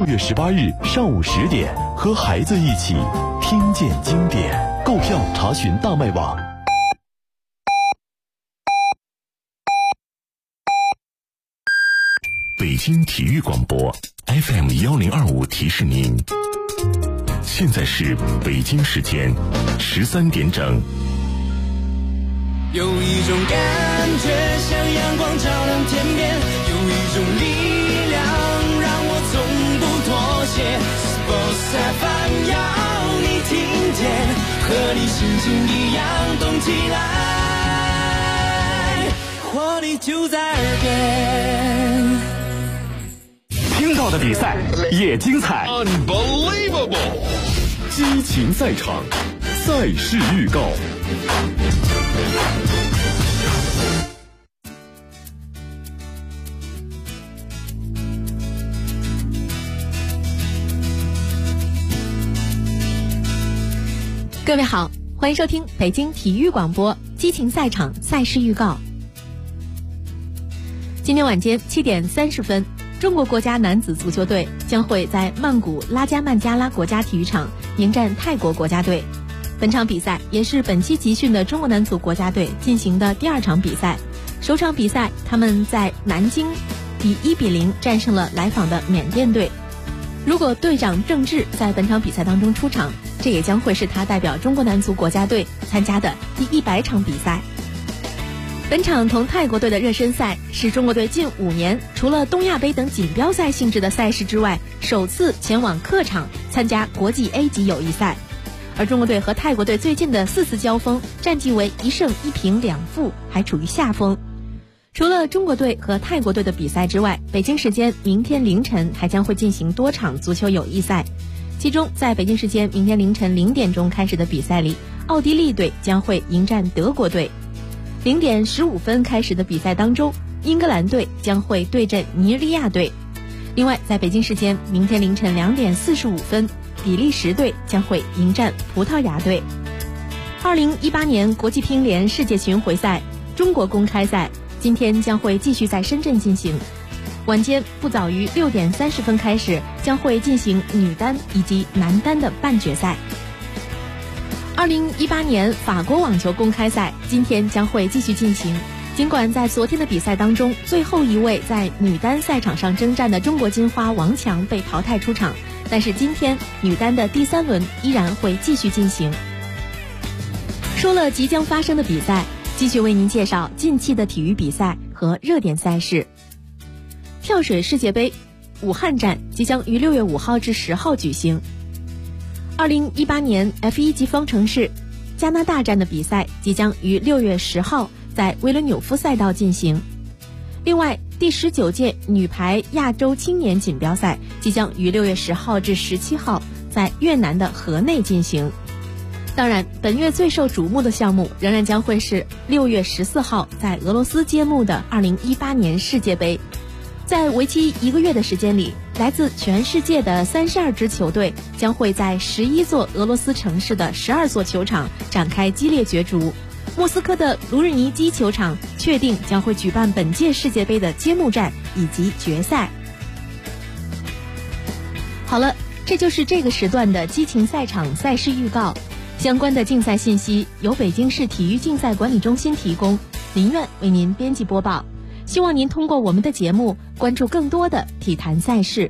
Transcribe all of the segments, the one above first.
月18日上午10点，和孩子一起听见经典。购票查询大麦网。北京体育广播 FM1025提示您，现在是北京时间13点整。 有一种感觉像阳光照亮天边，有一种力量让我从不妥协。Sports FM 要你听见，和你心情一样动起来，活力就在耳边。 听到的比赛也精彩 Unbelievable， 激情赛场，赛事预告。 各位好，欢迎收听北京体育广播激情赛场赛事预告。今天晚间7点30分，中国国家男子足球队将会在曼谷拉加曼加拉国家体育场迎战泰国国家队。本场比赛也是本期集训的中国男足国家队进行的第2场比赛。首场比赛他们在南京以1-0战胜了来访的缅甸队。如果队长郑智在本场比赛当中出场，这也将会是他代表中国男足国家队参加的第100场比赛。本场同泰国队的热身赛是中国队近5年除了东亚杯等锦标赛性质的赛事之外，首次前往客场参加国际 A 级友谊赛。而中国队和泰国队最近的4次交锋，战绩为1胜1平2负，还处于下风。除了中国队和泰国队的比赛之外，北京时间明天凌晨还将会进行多场足球友谊赛。其中在北京时间明天凌晨0点钟开始的比赛里，奥地利队将会迎战德国队。0点15分开始的比赛当中，英格兰队将会对阵尼日利亚队。另外在北京时间明天凌晨2点45分，比利时队将会迎战葡萄牙队。2018年国际乒联世界巡回赛中国公开赛今天将会继续在深圳进行，晚间不早于6点30分开始，将会进行女单以及男单的半决赛。2018年法国网球公开赛今天将会继续进行，尽管在昨天的比赛当中，最后一位在女单赛场上征战的中国金花王强被淘汰出场，但是今天女单的第3轮依然会继续进行。说了即将发生的比赛，继续为您介绍近期的体育比赛和热点赛事。跳水世界杯武汉站即将于6月5号至10号举行。2018年 F1 级方程式加拿大站的比赛即将于6月10号在维伦纽夫赛道进行。另外，第19届女排亚洲青年锦标赛即将于6月10号至17号在越南的河内进行。当然，本月最受瞩目的项目仍然将会是6月14号在俄罗斯揭幕的2018年世界杯。在为期1个月的时间里，来自全世界的32支球队将会在11座俄罗斯城市的12座球场展开激烈角逐。莫斯科的卢日尼基球场确定将会举办本届世界杯的揭幕战以及决赛。好了，这就是这个时段的激情赛场赛事预告。相关的竞赛信息由北京市体育竞赛管理中心提供，林苑为您编辑播报。希望您通过我们的节目关注更多的体坛赛事。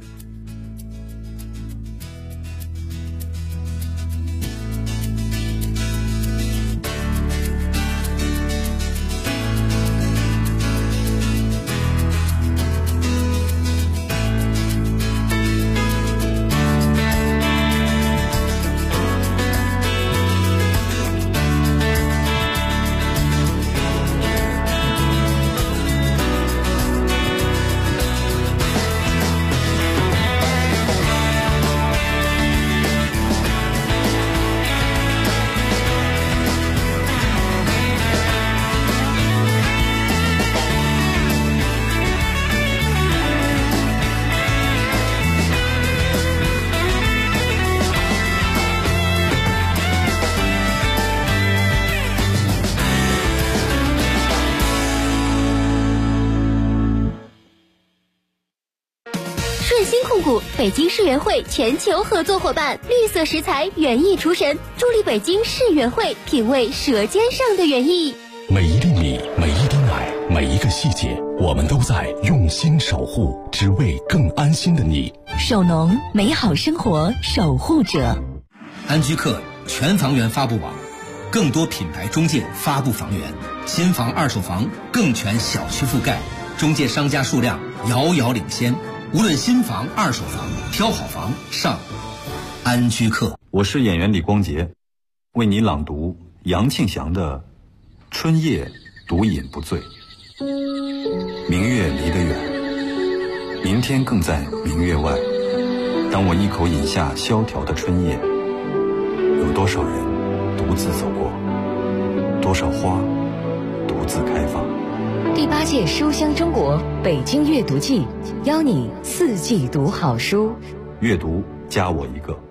北京世园会全球合作伙伴，绿色食材园艺厨神，助力北京世园会品味舌尖上的园艺。 每一粒米，每一滴奶，每一个细节，我们都在用心守护，只为更安心的你。 守农，美好生活守护者。 安居客全房源发布网，更多品牌中介发布房源，新房二手房更全小区覆盖，中介商家数量遥遥领先。无论新房二手房，挑好房上安居客。 我是演员李光洁，为你朗读杨庆祥的《春夜独饮不醉》。明月离得远，明天更在明月外。当我一口饮下萧条的春夜，有多少人独自走过，多少花独自开放。 第8届书香中国北京阅读季，邀你4季读好书。 阅读加我一个。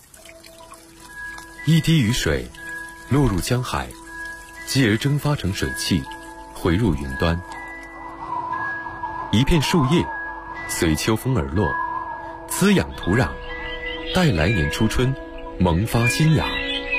一滴雨水落入江海，继而蒸发成水汽，回入云端。一片树叶随秋风而落，滋养土壤，待来年初春萌发新芽。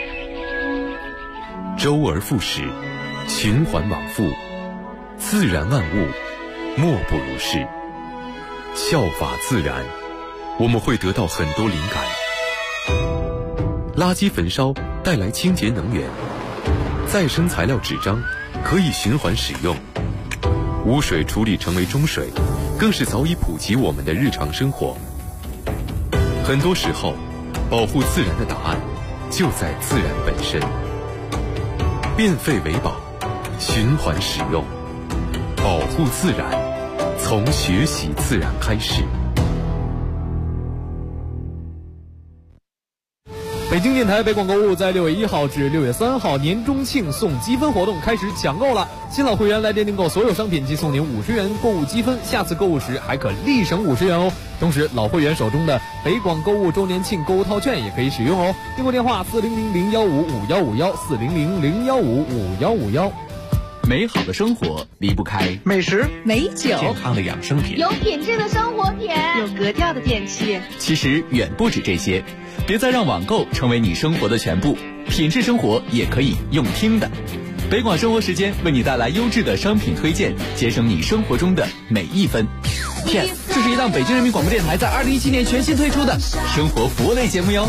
周而复始，循环往复，自然万物莫不如是。效法自然，我们会得到很多灵感。垃圾焚烧带来清洁能源，再生材料纸张可以循环使用，污水处理成为中水，更是早已普及我们的日常生活。很多时候，保护自然的答案就在自然本身。变废为宝，循环使用，保护自然，从学习自然开始。 北京电台北广购物在6月1号至6月3号年中庆送积分活动开始抢购了，新老会员来电订购所有商品即送您50元购物积分，下次购物时还可立省50元哦。同时老会员手中的北广购物周年庆购物套券也可以使用哦。订购电话400-0155-5151，400-0155-5151。 美好的生活离不开美食、 美酒、 健康的养生品， 有品质的生活品， 有格调的电器。 其实远不止这些，别再让网购成为你生活的全部，品质生活也可以用听的。北广生活时间为你带来优质的商品推荐，节省你生活中的每一分。Yes， 这是一档北京人民广播电台在2017年全新推出的生活服务类节目哟。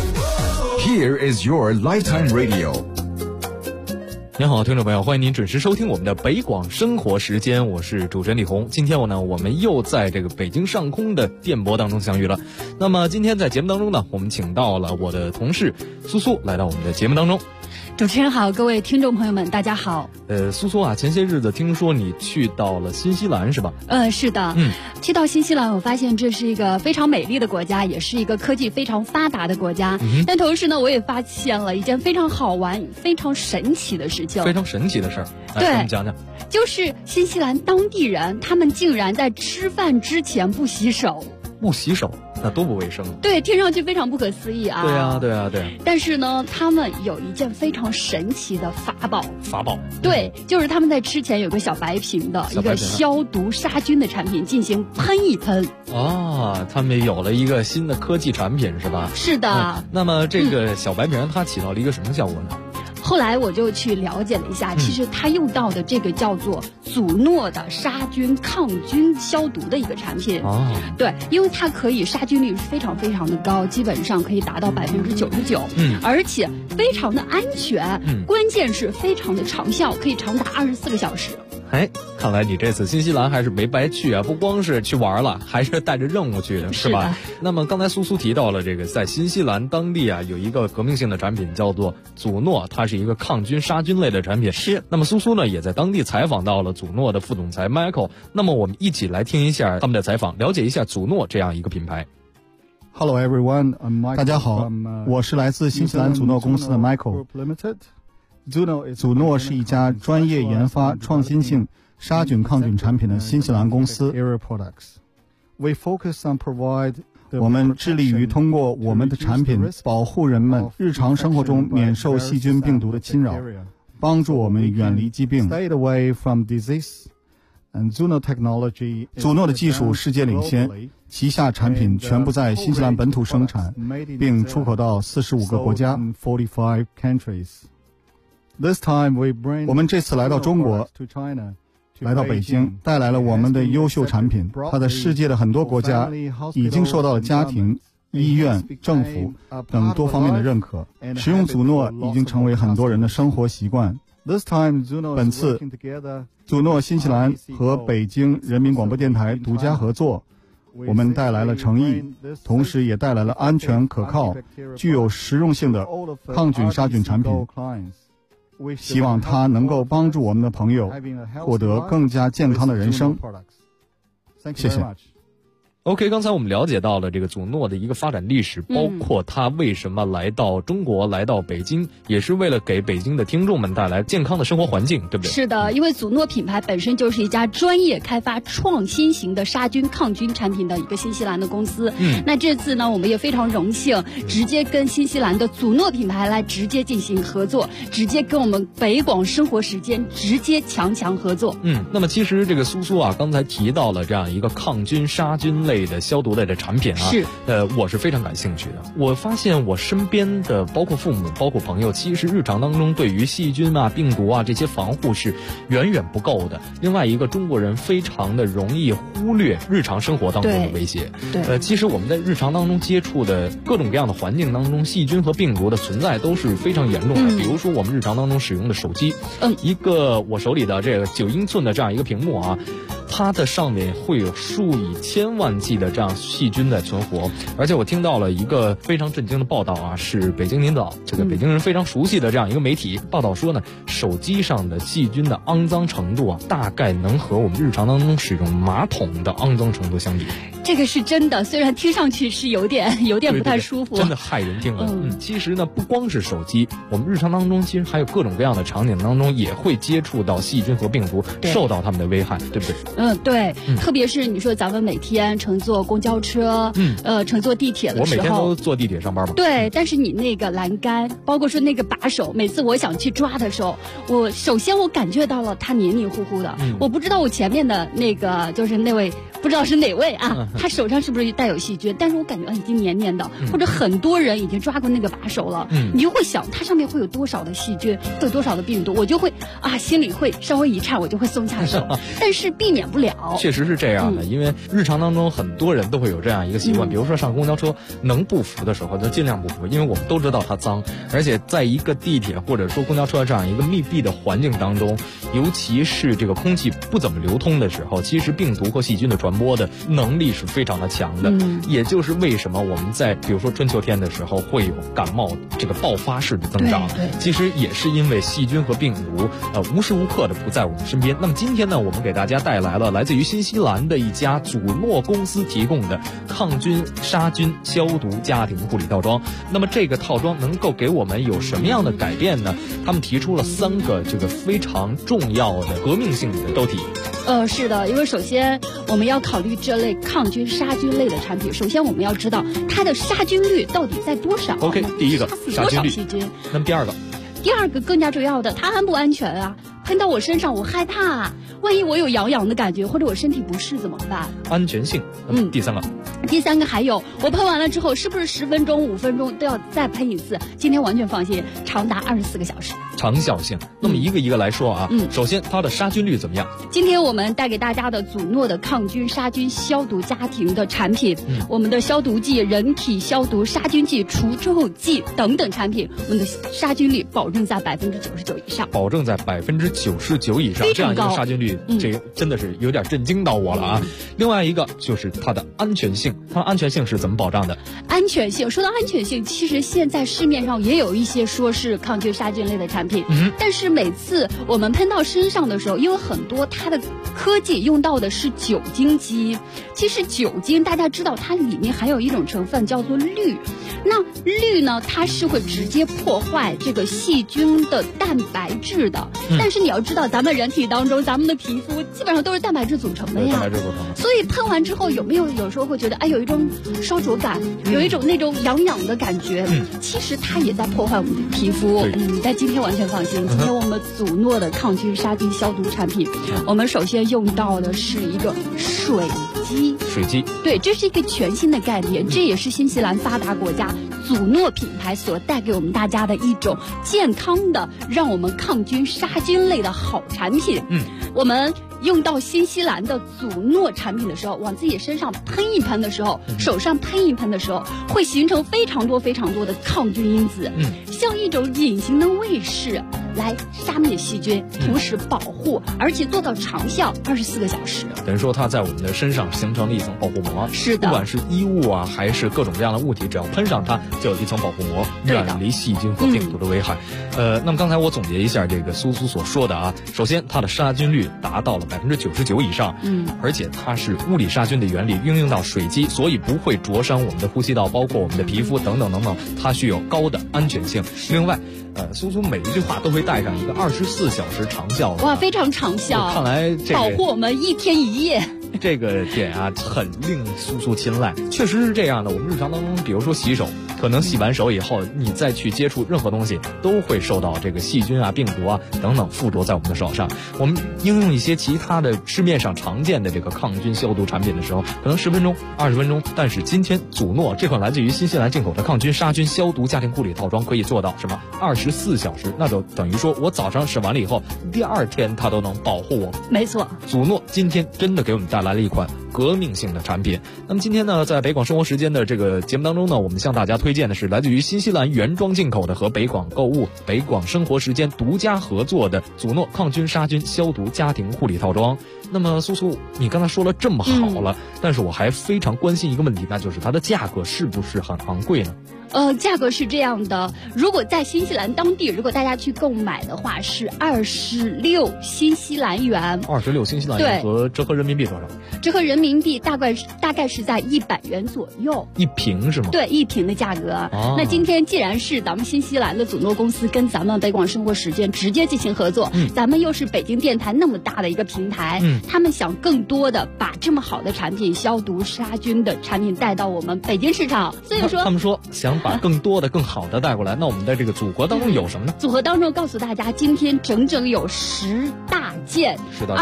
Here is your lifetime radio。 您好，听众朋友，欢迎您准时收听我们的北广生活时间，我是主持人李红。今天我们又在这个北京上空的电波当中相遇了。那么今天在节目当中呢，我们请到了我的同事苏苏来到我们的节目当中。 主持人好，各位听众朋友们，大家好。 苏苏啊，前些日子听说你去到了新西兰是吧？ 是的。去到新西兰，我发现这是一个非常美丽的国家，也是一个科技非常发达的国家。但同时呢，我也发现了一件非常好玩、非常神奇的事情。 非常神奇的事儿， 对， 给我们讲讲。 就是新西兰当地人，他们竟然在吃饭之前不洗手。 不洗手，那多不卫生。 对，听上去非常不可思议啊。 对啊。 但是呢，他们有一件非常神奇的法宝。 法宝。 对，就是他们在吃前有个小白瓶的一个消毒杀菌的产品进行喷一喷。 他们有了一个新的科技产品是吧？ 是的。 那么这个小白瓶它起到了一个什么效果呢？ 后来我就去了解了一下，其实它用到的这个叫做祖诺的杀菌抗菌消毒的一个产品。对，因为它可以杀菌率是非常非常的高，基本上可以达到99%。而且非常的安全，关键是非常的长效，可以长达24个小时。 看来你这次新西兰还是没白去啊！不光是去玩了，还是带着任务去的，是吧？那么刚才苏苏提到了这个，在新西兰当地啊，有一个革命性的产品叫做祖诺，它是一个抗菌杀菌类的产品。 是。 那么苏苏呢，也在当地采访到了祖诺的副总裁 Michael。那么我们一起来听一下他们的采访，了解一下祖诺这样一个品牌。 Hello everyone， 大家好，我是来自新西兰祖诺公司的 Michael。祖诺是一家专业研发创新性杀菌抗菌产品的新西兰公司。我们致力于通过我们的产品保护人们日常生活中免受细菌病毒的侵扰，帮助我们远离疾病。 祖诺的技术世界领先，旗下产品全部在新西兰本土生产，并出口到45个国家。我们这次来到中国，来到北京，带来了我们的优秀产品。它在世界的很多国家已经受到了家庭、医院、政府等多方面的认可。使用祖诺已经成为很多人的生活习惯。本次祖诺新西兰和北京人民广播电台独家合作，我们带来了诚意，同时也带来了安全可靠、具有实用性的抗菌杀菌产品。希望它能够帮助我们的朋友获得更加健康的人生。谢谢。 OK， 刚才我们了解到了这个祖诺的一个发展历史，包括它为什么来到中国，来到北京，也是为了给北京的听众们带来健康的生活环境，对不对？ 是的，因为祖诺品牌本身就是一家专业开发创新型的杀菌抗菌产品的一个新西兰的公司。那这次呢，我们也非常荣幸，直接跟新西兰的祖诺品牌来直接进行合作，直接跟我们北广生活时间直接强合作。 那么其实这个苏苏啊，刚才提到了这样一个抗菌杀菌类的消毒类的产品啊， 是我是非常感兴趣的。我发现我身边的包括父母包括朋友，其实日常当中对于细菌啊病毒啊这些防护是远远不够的。另外一个，中国人非常的容易忽略日常生活当中的威胁。其实我们在日常当中接触的各种各样的环境当中，细菌和病毒的存在都是非常严重的。比如说我们日常当中使用的手机，一个我手里的这个9英寸的这样一个屏幕啊，它的上面会有数以千万计的这样细菌在存活。而且我听到了一个非常震惊的报道啊，是北京领导这个北京人非常熟悉的这样一个媒体报道说呢，手机上的细菌的肮脏程度啊，大概能和我们日常当中使用马桶的肮脏程度相比。 这个是真的，虽然听上去是有点不太舒服， 真的骇人听闻。其实呢，不光是手机，我们日常当中其实还有各种各样的场景当中也会接触到细菌和病毒，受到它们的危害，对不对？ 对，特别是你说咱们每天乘坐公交车，乘坐地铁的时候， 我每天都坐地铁上班嘛。 对，但是你那个栏杆，包括说那个把手，每次我想去抓的时候，首先我感觉到了它黏黏糊糊的。我不知道我前面的那个就是那位不知道是哪位啊，他手上是不是带有细菌？但是我感觉已经黏黏的，或者很多人已经抓过那个把手了，你就会想它上面会有多少的细菌，会有多少的病毒，我就会心里会稍微一颤，我就会松下手，但是避免不了。 确实是这样的，因为日常当中很多人都会有这样一个习惯，比如说上公交车能不扶的时候就尽量不扶，因为我们都知道它脏，而且在一个地铁或者说公交车这样一个密闭的环境当中，尤其是这个空气不怎么流通的时候，其实病毒和细菌的传播的能力是非常的强的。也就是为什么我们在比如说春秋天的时候会有感冒这个爆发式的增长，其实也是因为细菌和病毒无时无刻的不在我们身边。那么今天呢，我们给大家带来了来自于新西兰的一家祖诺公司提供的抗菌杀菌消毒家庭护理套装。那么这个套装能够给我们有什么样的改变呢？他们提出了3个这个非常重要的革命性的兜体。 是的，因为首先我们要考虑这类抗菌杀菌类的产品，首先我们要知道它的杀菌率到底在多少。 OK， 第一个杀菌率， 细菌。 那么第二个更加重要的，它安不安全啊？喷到我身上我害怕，万一我有痒的感觉，或者我身体不适怎么办？ 安全性。第三个还有，我喷完了之后是不是10分钟5分钟都要再喷一次？今天完全放心，长达24个小时。 长效性。那么一个一个来说啊，首先它的杀菌率怎么样？ 今天我们带给大家的祖诺的抗菌杀菌消毒家庭的产品，我们的消毒剂、人体消毒杀菌剂、除臭剂等等产品，我们的杀菌率保证在99%以上， 保证在99%以上，这样一个杀菌率，这个真的是有点震惊到我了啊。另外一个就是它的安全性，它的安全性是怎么保障的？ 安全性，说到安全性，其实现在市面上也有一些说是抗菌杀菌类的产品，但是每次我们喷到身上的时候，因为很多它的科技用到的是酒精基，其实酒精大家知道它里面含有一种成分叫做氯，那氯呢，它是会直接破坏这个细菌的蛋白质的，但是你要知道咱们人体当中，咱们的皮肤基本上都是蛋白质组成的呀， 蛋白质组成的， 所以喷完之后有时候会觉得哎有一种烧灼感，有一种那种痒痒的感觉。其实它也在破坏我们的皮肤。但今天完全放心，今天我们祖诺的抗菌杀菌消毒产品，我们首先用到的是一个水机。 水机， 对，这是一个全新的概念，这也是新西兰发达国家祖诺品牌所带给我们大家的一种健康的，让我们抗菌杀菌类的好产品。我们用到新西兰的祖诺产品的时候，往自己身上喷一喷的时候，手上喷一喷的时候，会形成非常多的抗菌因子，像一种隐形的卫士来杀灭细菌，同时保护，而且做到长效24个小时。 等于说它在我们的身上形成了一层保护膜。 是的， 不管是衣物啊，还是各种各样的物体，只要喷上它，就有一层保护膜，远离细菌和病毒的危害。那么刚才我总结一下这个苏苏所说的啊，首先它的杀菌率达到了99%以上，而且它是物理杀菌的原理运用到水机，所以不会灼伤我们的呼吸道，包括我们的皮肤等等等等，它具有高的安全性。另外，苏苏每一句话都会带上一个24小时长效。 哇，非常长效！ 看来这个保护我们1天1夜。 这个点啊，很令苏苏青睐。确实是这样的，我们日常当中，比如说洗手，可能洗完手以后，你再去接触任何东西，都会受到这个细菌啊、病毒啊等等附着在我们的手上。我们应用一些其他的市面上常见的这个抗菌消毒产品的时候，可能10分钟、20分钟，但是今天祖诺这款来自于新西兰进口的抗菌杀菌消毒家庭护理套装可以做到什么？24小时，那就等于说我早上使完了以后，第2天它都能保护我。 没错， 祖诺今天真的给我们带来了一款革命性的产品。那么今天呢，在北广生活时间的这个节目当中呢，我们向大家推荐的是来自于新西兰原装进口的和北广购物、北广生活时间独家合作的祖诺抗菌杀菌消毒家庭护理套装。那么苏苏，你刚才说了这么好了，但是我还非常关心一个问题，那就是它的价格是不是很昂贵呢？ 价格是这样的，如果在新西兰当地，如果大家去购买的话，是26新西兰元。26 新西兰元和折合人民币多少？ 折合人民币大概是在100元左右。 一瓶是吗？ 对，一瓶的价格。那今天既然是咱们新西兰的祖诺公司跟咱们北广生活时间直接进行合作，咱们又是北京电台那么大的一个平台，他们想更多的把这么好的产品、消毒杀菌的产品带到我们北京市场，所以说他们说想把更多的、更好的带过来。那我们的这个组合当中有什么呢？ 组合当中告诉大家，今天整整有10大件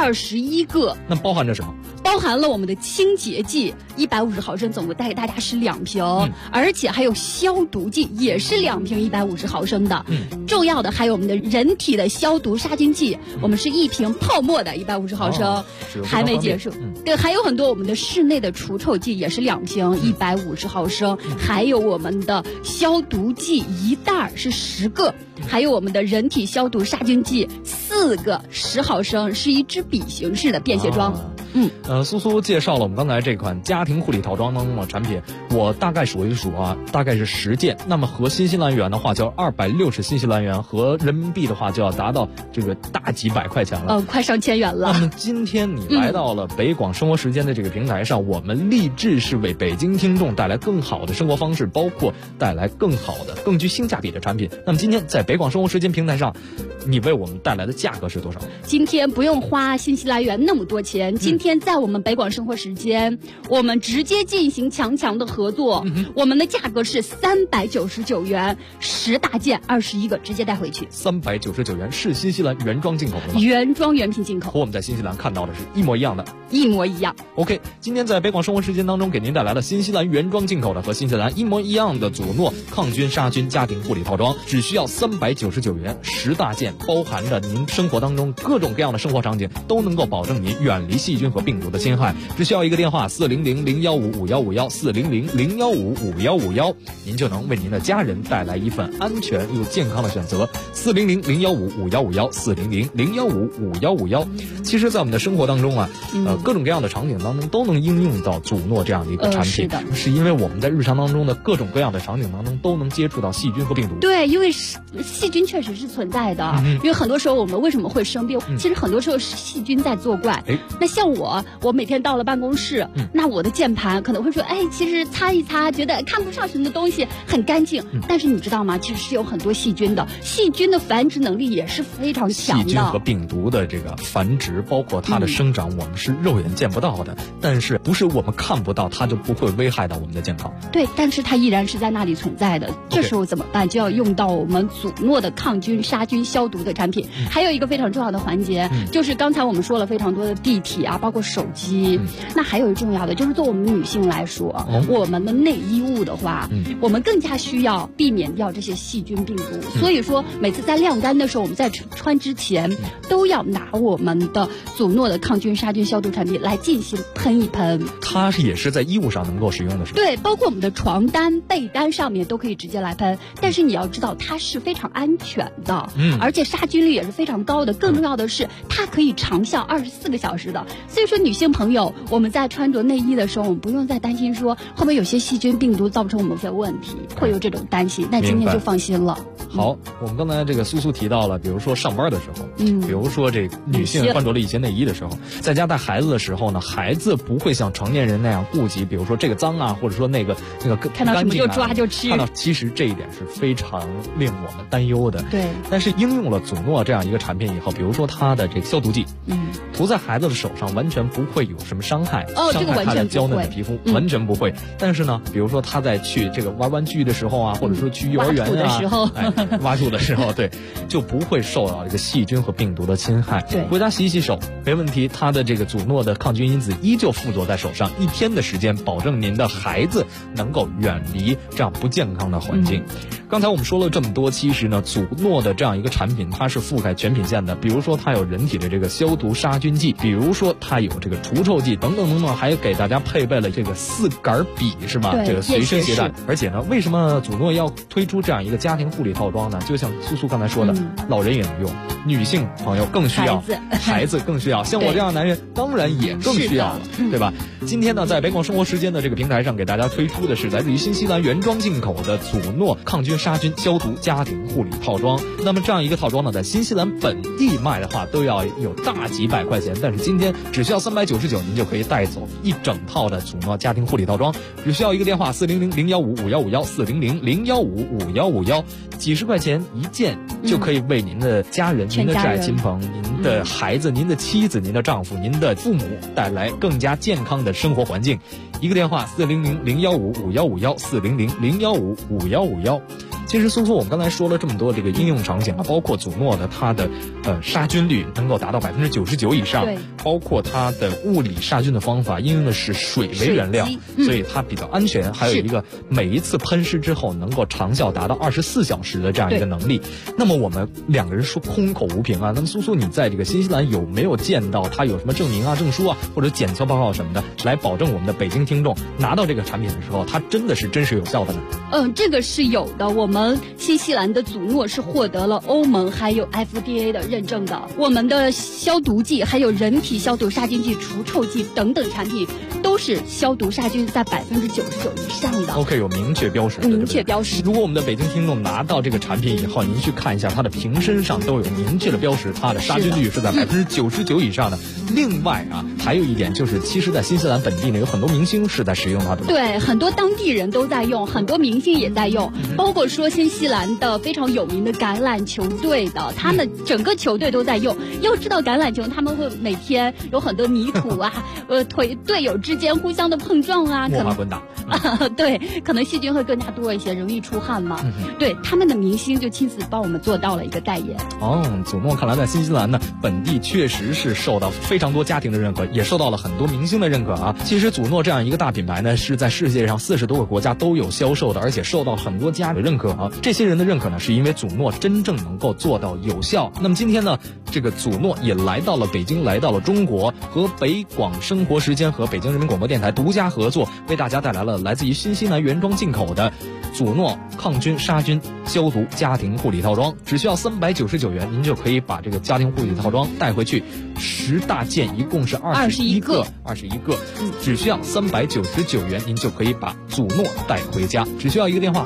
，21个。 那包含着什么？ 包含了我们的清洁剂150毫升，总共带给大家是2瓶，而且还有消毒剂，也是2瓶150毫升的。重要的还有我们的人体的消毒杀菌剂，我们是1瓶泡沫的150毫升，还没结束。对，还有很多我们的室内的除臭剂也是2瓶150毫升，还有我们的消毒剂1袋是10个，还有我们的人体消毒杀菌剂4个10毫升，是一支笔形式的便携装。 苏苏介绍了我们刚才这款家庭护理套装当中的产品，我大概数一数啊，大概是10件。那么合新西兰元的话，就260新西兰元，合人民币的话就要达到这个大几百块钱了， 快上千元了。 那么今天你来到了北广生活时间的这个平台上，我们立志是为北京听众带来更好的生活方式，包括带来更好的、更具性价比的产品。那么今天在北广生活时间平台上，你为我们带来的价格是多少？ 今天不用花新西兰元那么多钱，今天在我们北广生活时间，我们直接进行强的合作，我们的价格是399元，10大件21个，直接带回去。 399元是新西兰原装进口的吗？ 原装原品进口， 和我们在新西兰看到的是一模一样的。 一模一样。 OK， 今天在北广生活时间当中给您带来了新西兰原装进口的和新西兰一模一样的祖诺抗菌杀菌家庭护理套装，只需要399元，10大件，包含着您生活当中各种各样的生活场景，都能够保证您远离细菌和病毒的侵害。只需要一个电话400-015-5151，400-015-5151，您就能为您的家人带来一份安全又健康的选择。400-015-5151，400-015-5151。其实在我们的生活当中啊，各种各样的场景当中都能应用到祖诺这样的一个产品，是因为我们在日常当中的各种各样的场景当中都能接触到细菌和病毒。 对，因为细菌确实是存在的，因为很多时候我们为什么会生病，其实很多时候是细菌在作怪。那像我每天到了办公室，那我的键盘可能会说，哎，其实擦一擦，觉得看不上什么东西，很干净。但是你知道吗？其实是有很多细菌的，细菌的繁殖能力也是非常强的。 细菌和病毒的这个繁殖，包括它的生长，我们是肉眼见不到的，但是不是我们看不到，它就不会危害到我们的健康。 对，但是它依然是在那里存在的。这时候怎么办？就要用到我们祖诺的抗菌、杀菌、消毒的产品。还有一个非常重要的环节，就是刚才我们说了非常多的地体啊，包括手机。那还有重要的就是，做我们女性来说，我们的内衣物的话，我们更加需要避免掉这些细菌病毒。所以说，每次在晾干的时候，我们在穿之前都要拿我们的祖诺的抗菌、杀菌、消毒产品来进行喷一喷。 它也是在衣物上能够使用的，是吧？ 对，包括我们的床单、被单上面都可以直接来喷。但是你要知道，它是非常安全的，而且杀菌率也是非常高的。更重要的是，它可以长效24个小时的。所以说，女性朋友，我们在穿着内衣的时候，我们不用再担心说会不会有些细菌病毒造成我们的问题，会有这种担心。但今天就放心了。 好，我们刚才这个苏苏提到了，比如说上班的时候，比如说这女性穿着了一些内衣的时候，在家带孩子的时候呢，孩子不会像成年人那样顾及，比如说这个脏啊，或者说那个看到什么就抓就吃。 看到，其实这一点是非常令我们担忧的。 对。 但是应用了祖诺这样一个产品以后，比如说它的这个消毒剂，涂在孩子的手上完全不会有什么伤害，伤害他的娇嫩的皮肤，完全不会。但是呢，比如说他在去这个玩具的时候啊，或者说去幼儿园啊，挖土的时候，对，就不会受到这个细菌和病毒的侵害。 对， 回家洗洗手没问题，它的这个祖诺的抗菌因子依旧附着在手上，1天的时间，保证您的孩子能够远离这样不健康的环境。刚才我们说了这么多，其实呢，祖诺的这样一个产品，它是覆盖全品线的。比如说，它有人体的这个消毒杀菌剂，比如说它有这个除臭剂，等等等等，还给大家配备了这个4杆笔，是吧？这个随身携带。而且呢，为什么祖诺要推出这样一个家庭护理套装呢？就像苏苏刚才说的，老人也能用，女性朋友更需要，孩子更需要，像我这样的男人当然也更需要了，对吧？今天呢，在北广生活时间的这个平台上，给大家推出的是来自于新西兰原装进口的祖诺抗菌杀菌消毒家庭护理套装。那么这样一个套装呢，在新西兰本地卖的话都要有大几百块钱，但是今天只需要399，您就可以带走一整套的祖诺家庭护理套装。只需要一个电话400-015-5151，400-015-5151，几十块钱一件就可以为您的家人、您的挚爱亲朋、您的孩子、您的妻子、您的丈夫、您的父母带来更加健康的生活环境。一个电话400-015-5151，400-015-5151。其实苏苏，我们刚才说了这么多这个应用场景啊，包括祖诺的它的杀菌率能够达到99%以上，包括它的物理杀菌的方法应用的是水为原料，所以它比较安全。还有一个每一次喷湿之后能够长效达到24小时的这样一个能力。那么我们两个人说空口无凭啊，那么苏苏，你在这个新西兰有没有见到它有什么证明啊、证书啊，或者检测报告什么的，来保证我们的北京听众拿到这个产品的时候，它真的是真实有效的呢？ 这个是有的。我们新西兰的祖诺是获得了欧盟还有 FDA 的认证的。我们的消毒剂、还有人体消毒杀菌剂、除臭剂等等产品，都是消毒杀菌在99%以上的。 OK， 有明确标识的。 明确标识。 如果我们的北京听众拿到这个产品以后，您去看一下它的瓶身上都有明确的标识，它的杀菌率是在99%以上的。另外啊，还有一点就是，其实在新西兰本地呢，有很多明星是在使用它的。 对，很多当地人都在用，很多明星也在用，包括说新西兰的非常有名的橄榄球队的，他们整个球队都在用。要知道橄榄球他们会每天有很多泥土啊，队友之间互相的碰撞啊， 摸爬滚打。 对，可能细菌会更加多一些，容易出汗嘛。对，他们的明星就亲自帮我们做到了一个代言。 祖诺看来在新西兰呢本地确实是受到非常多家庭的认可，也受到了很多明星的认可啊。其实祖诺这样一个大品牌呢，是在世界上40多个国家都有销售的，而且受到很多家的认可啊。这些人的认可呢，是因为祖诺真正能够做到有效。那么今天呢，这个祖诺也来到了北京，来到了中国，和北广生活时间和北京人民广播电台独家合作，为大家带来了来自于新西兰原装进口的祖诺抗菌杀菌消毒家庭护理套装。只需要399元，您就可以把这个家庭护理套装带回去，10大件，一共是21个，只需要399元，您就可以把祖诺带回家。只需要一个电话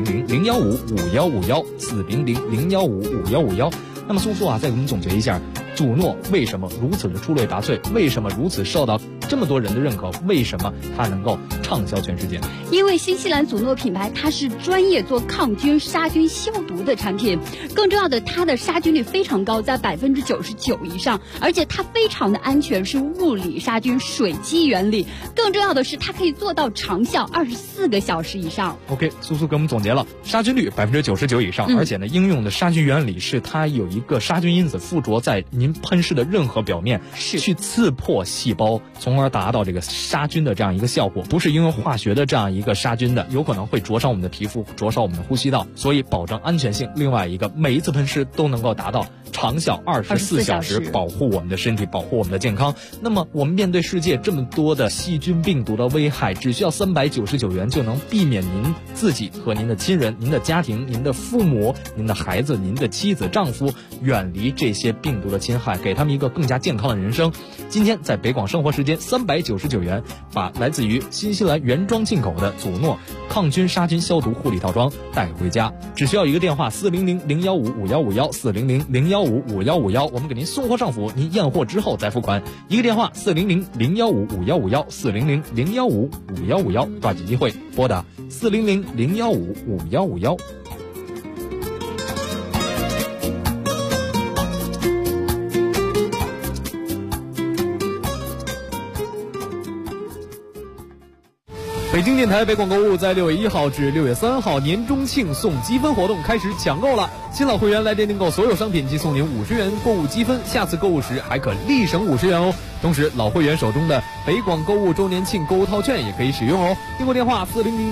400-015-5151，400-015-5151，400-015-5151。那么苏苏啊，再给我们总结一下， 祖诺为什么如此的出类拔萃？为什么如此受到这么多人的认可？为什么它能够畅销全世界？ 因为新西兰祖诺品牌它是专业做抗菌、杀菌、消毒的产品，更重要的，它的杀菌率非常高，在99%以上，而且它非常的安全，是物理杀菌、水基原理。更重要的是，它可以做到长效24个小时以上。 OK， 苏苏给我们总结了杀菌率99%以上，而且呢，应用的杀菌原理是它有一个杀菌因子附着在您喷饰的任何表面，去刺破细胞，从而达到这个杀菌的这样一个效果，不是因为化学的这样一个杀菌的，有可能会灼伤我们的皮肤，灼伤我们的呼吸道，所以保证安全性。另外一个，每一次喷湿都能够达到长效24小时，保护我们的身体，保护我们的健康。那么我们面对世界这么多的细菌病毒的危害，只需要399元就能避免您自己和您的亲人、您的家庭、您的父母、您的孩子、您的妻子、丈夫远离这些病毒的侵害，给他们一个更加健康的人生。今天在北广生活时间399元，把来自于新西兰原装进口的祖诺抗菌杀菌消毒护理套装带回家，只需要一个电话400-015-5151，400-015-5151，我们给您送货上府，您验货之后再付款。一个电话400-015-5151，400-015-5151，抓紧机会拨打400-015-5151。北京电台北广购物在6月1号至6月3号年中庆送积分活动开始抢购了，新老会员来电订购所有商品即送您50元购物积分，下次购物时还可立省50元哦。同时老会员手中的北广购物周年庆购物套券也可以使用哦。订购电话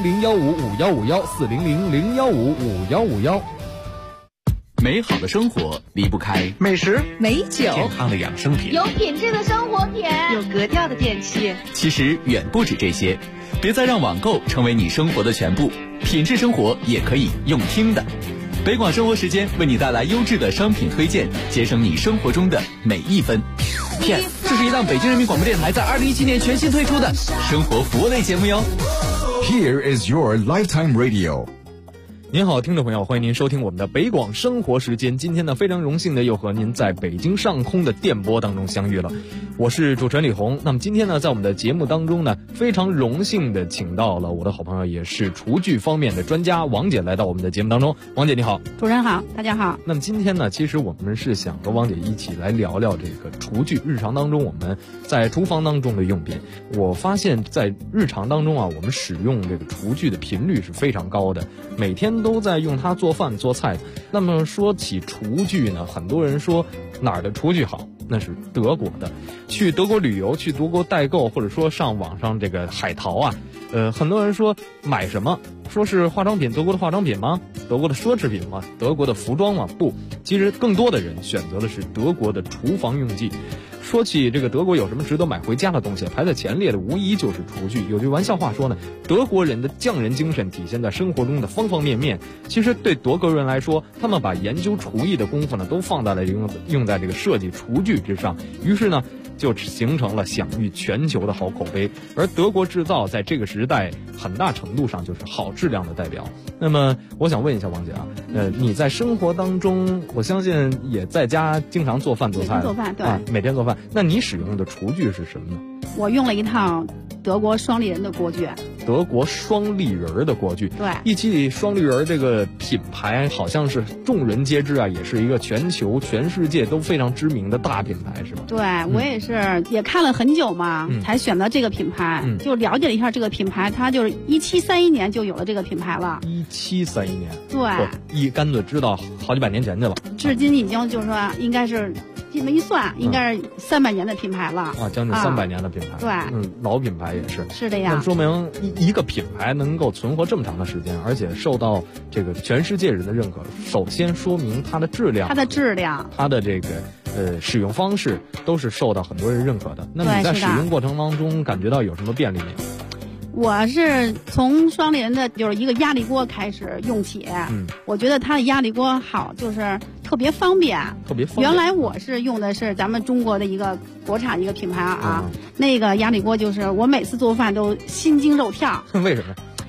400-015-5151，400-015-5151。 美好的生活离不开美食、 美酒、 健康的养生品， 有品质的生活品， 有格调的电器。 其实远不止这些，别再让网购成为你生活的全部，品质生活也可以用听的。北广生活时间为你带来优质的商品推荐，节省你生活中的每一分。Yes， 这是一档北京人民广播电台在2017年全新推出的生活服务类节目哟。 Here is your lifetime radio。 您好，听众朋友，欢迎您收听我们的北广生活时间。今天呢，非常荣幸的又和您在北京上空的电波当中相遇了。我是主持人李红。那么今天呢，在我们的节目当中呢，非常荣幸的请到了我的好朋友，也是厨具方面的专家王姐来到我们的节目当中。王姐你好。 主持人好，大家好。 那么今天呢，其实我们是想和王姐一起来聊聊这个厨具，日常当中我们在厨房当中的用品。我发现在日常当中啊，我们使用这个厨具的频率是非常高的，每天都在用它做饭做菜。那么说起厨具呢，很多人说哪儿的厨具好，那是德国的。去德国旅游，去德国代购，或者说上网上这个海淘啊，很多人说买什么，说是化妆品，德国的化妆品吗？德国的奢侈品吗？德国的服装吗？不，其实更多的人选择的是德国的厨房用具。说起这个德国有什么值得买回家的东西，排在前列的无疑就是厨具。有句玩笑话说呢，德国人的匠人精神体现在生活中的方方面面。其实对德国人来说，他们把研究厨艺的功夫呢，都放在了用在这个设计厨具之上。于是呢，就形成了享誉全球的好口碑。而德国制造在这个时代很大程度上就是好质量的代表。那么我想问一下王姐啊，你在生活当中，我相信也在家经常做饭做菜， 做饭对啊，每天做饭。那你使用的厨具是什么呢？ 我用了一套德国双立人的锅具。 德国双立人的锅具， 对， 一提起双立人这个品牌，好像是众人皆知啊，也是一个全世界都非常知名的大品牌，是吧？ 对，我也是也看了很久嘛，才选择这个品牌，就了解了一下这个品牌，它就是1731年就有了这个品牌了。 1731年， 对， 干脆知道好几百年前去了。 至今已经就是说，应该是这么一算，应该是300年的品牌了啊，将近300年的品牌。 对， 老品牌也是。 是的呀。 那说明一个品牌能够存活这么长的时间，而且受到这个全世界人的认可，首先说明它的质量，它的这个使用方式都是受到很多人认可的。那你在使用过程当中感觉到有什么便利没有？ 我是从双立人的就是一个压力锅开始用起，我觉得它的压力锅好，就是特别方便。原来我是用的是咱们中国的一个国产一个品牌啊，那个压力锅就是我每次做饭都心惊肉跳。 为什么？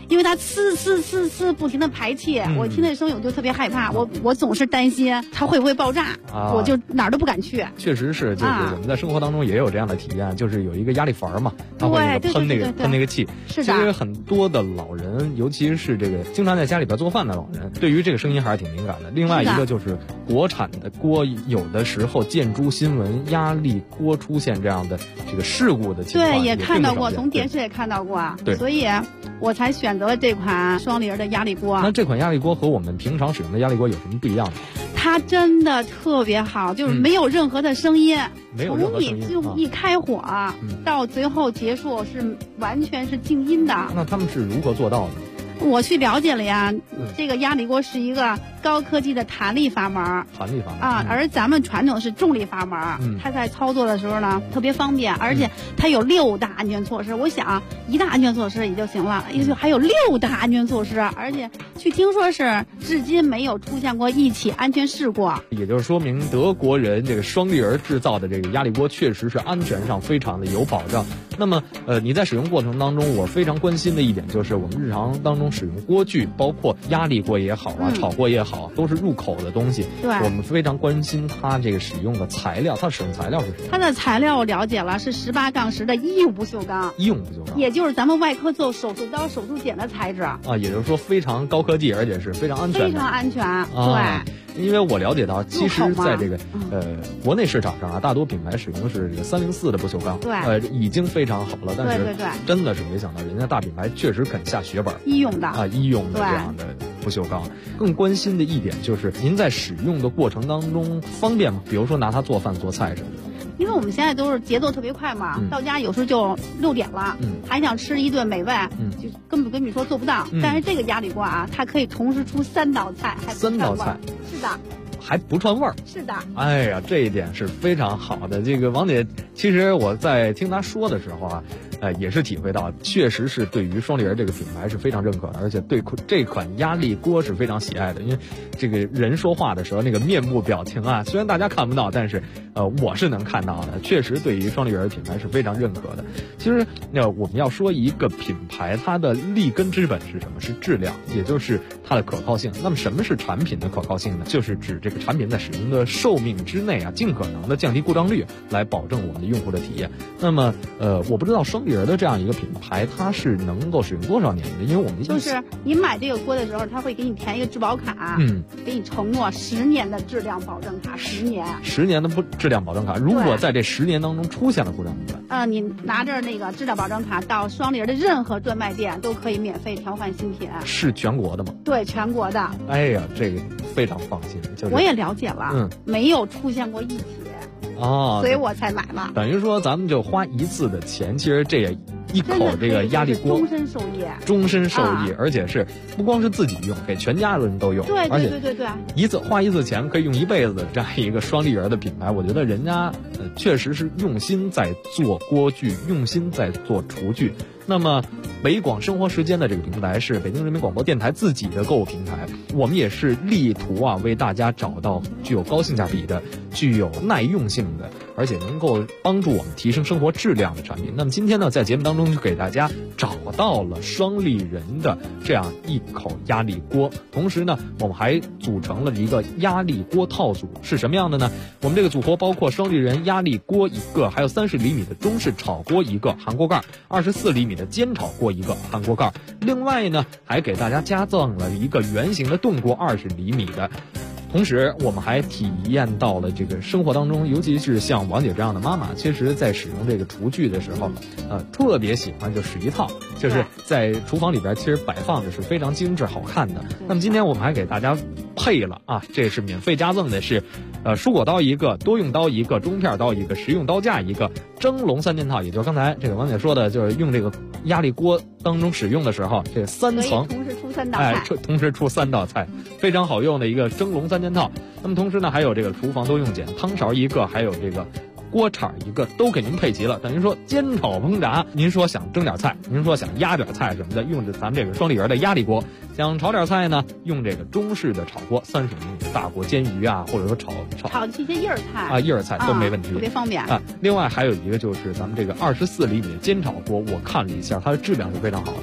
因为它呲不停的排气，我听那声音我就特别害怕，我总是担心它会不会爆炸，我就哪儿都不敢去。 确实是，就是我们在生活当中也有这样的体验，就是有一个压力阀嘛，它会喷那个气。 是的。 其实很多的老人，尤其是这个经常在家里边做饭的老人，对于这个声音还是挺敏感的。另外一个就是国产的锅，有的时候见诸新闻，压力锅出现这样的这个事故的情况， 对，也看到过，从电视也看到过。 对， 所以我才选择了这款双林的压力锅。 那这款压力锅和我们平常使用的压力锅有什么不一样呢？ 它真的特别好，就是没有任何的声音， 从你就一开火到最后结束是完全是静音的。 那他们是如何做到的？ 我去了解了呀，这个压力锅是一个高科技的弹力阀门啊，而咱们传统是重力阀门，它在操作的时候呢特别方便，而且它有6大安全措施。我想1大安全措施也就行了，还有6大安全措施，而且据听说是至今没有出现过一起安全事故。 也就是说明德国人这个双立人制造的这个压力锅确实是安全上非常的有保障。那么你在使用过程当中，我非常关心的一点就是我们日常当中使用锅具，包括压力锅也好啊，炒锅也好，都是入口的东西。 对， 我们非常关心它这个使用的材料，它的使用材料是什么？ 它的材料我了解了，是18-10的医用不锈钢。 医用不锈钢， 也就是咱们外科做手术刀、手术剪的材质啊。 也就是说非常高科技，而且是非常安全的。 非常安全，对。 因为我了解到，其实在这个国内市场上啊，大多品牌使用的是这个304的不锈钢， 对， 已经非常好了。但是真的是没想到，人家大品牌确实肯下血本， 医用的医用的这样的不锈钢。更关心的一点就是，您在使用的过程当中方便吗？比如说拿它做饭做菜什么的。 因为我们现在都是节奏特别快嘛，到家有时候就6点了，还想吃一顿美味，就根本跟你说做不到。但是这个压力锅啊，它可以同时出3道菜，还 3道菜， 是的， 还不串味儿。 是的， 哎呀，这一点是非常好的。这个王姐，其实我在听她说的时候啊，也是体会到，确实是对于双立人这个品牌是非常认可的，而且对这款压力锅是非常喜爱的。因为这个人说话的时候那个面部表情啊，虽然大家看不到，但是我是能看到的。确实对于双立人品牌是非常认可的。其实我们要说一个品牌，它的立根之本是什么？是质量，也就是它的可靠性。那么什么是产品的可靠性呢？就是指这个产品在使用的寿命之内啊，尽可能的降低故障率，来保证我们的用户的体验。那么我不知道双立人的这样一个品牌，它是能够使用多少年的？因为我们就是你买这个锅的时候，它会给你填一个质保卡，给你承诺10年的质量保证卡，10年的质量保证卡。如果在这10年当中出现了故障怎么办？ 你拿着那个质量保证卡到双立人的任何专卖店都可以免费调换新品。 是全国的吗？ 对，全国的。 哎呀，这个非常放心。 我也了解了，没有出现过一起。所以我才买了。 等于说咱们就花一次的钱，其实这也一口这个压力锅终身受益， 而且是不光是自己用，给全家人都用。 对， 花一次钱可以用一辈子的这样一个双立人的品牌，我觉得人家确实是用心在做锅具，用心在做厨具。那么北广生活时间的这个平台是北京人民广播电台自己的购物平台，我们也是力图为大家找到具有高性价比的、具有耐用性的，而且能够帮助我们提升生活质量的产品。那么今天呢，在节目当中就给大家找到了双立人的这样一口压力锅，同时呢，我们还组成了一个压力锅套组，是什么样的呢？我们这个组合包括双立人压力锅1个，还有30厘米的中式炒锅1个含锅盖，24厘米的煎炒锅1个含锅盖。另外呢，还给大家加赠了一个圆形的炖锅20厘米的。同时我们还体验到了这个生活当中，尤其是像王姐这样的妈妈，其实在使用这个厨具的时候特别喜欢就使一套，就是在厨房里边其实摆放的是非常精致好看的。那么今天我们还给大家配了这是免费加赠的，是蔬果刀1个，多用刀1个，中片刀1个，食用刀架1个，蒸笼3件套，也就是刚才这个王姐说的，就是用这个压力锅当中使用的时候，这3层同时出3道菜， 同时出3道菜，非常好用的一个蒸笼3件套。那么同时呢，还有这个厨房多用碱，汤勺1个，还有这个锅铲1个，都给您配齐了。等于说煎炒烹炸，您说想蒸点菜，您说想压点菜什么的，用着咱们这个双立人的压力锅；想炒点菜呢，用这个中式的炒锅，30厘米的大锅煎鱼或者说炒一些叶儿菜叶儿菜都没问题， 特别方便另外还有一个就是咱们这个24厘米的煎炒锅，我看了一下，它的质量是非常好的。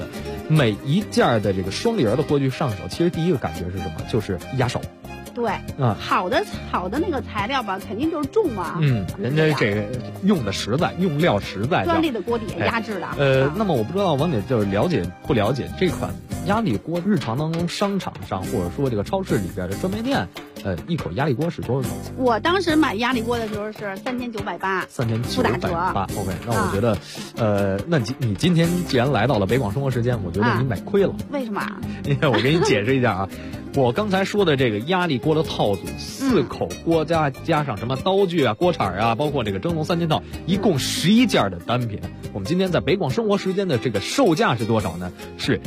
每一件的这个双立人的锅具上手，其实第一个感觉是什么？就是压手。 对，好的那个材料吧，肯定就是重嘛。 人家这个用的实在，用料实在。 专利的锅底压制的。 那么我不知道王姐就是了解不了解这款压力锅？日常当中商场上或者说这个超市里边的专卖店，一口压力锅是多少钱？ 我当时买压力锅的时候是3980，不打折。 OK， 那我觉得，那你今天既然来到了北广生活时间，我觉得你买亏了。 为什么？ 因为我给你解释一下啊。我刚才说的这个压力锅的套组，4口锅加上什么刀具啊、锅铲啊，包括这个蒸笼3件套，一共11件的单品。我们今天在北广生活时间的这个售价是多少呢？是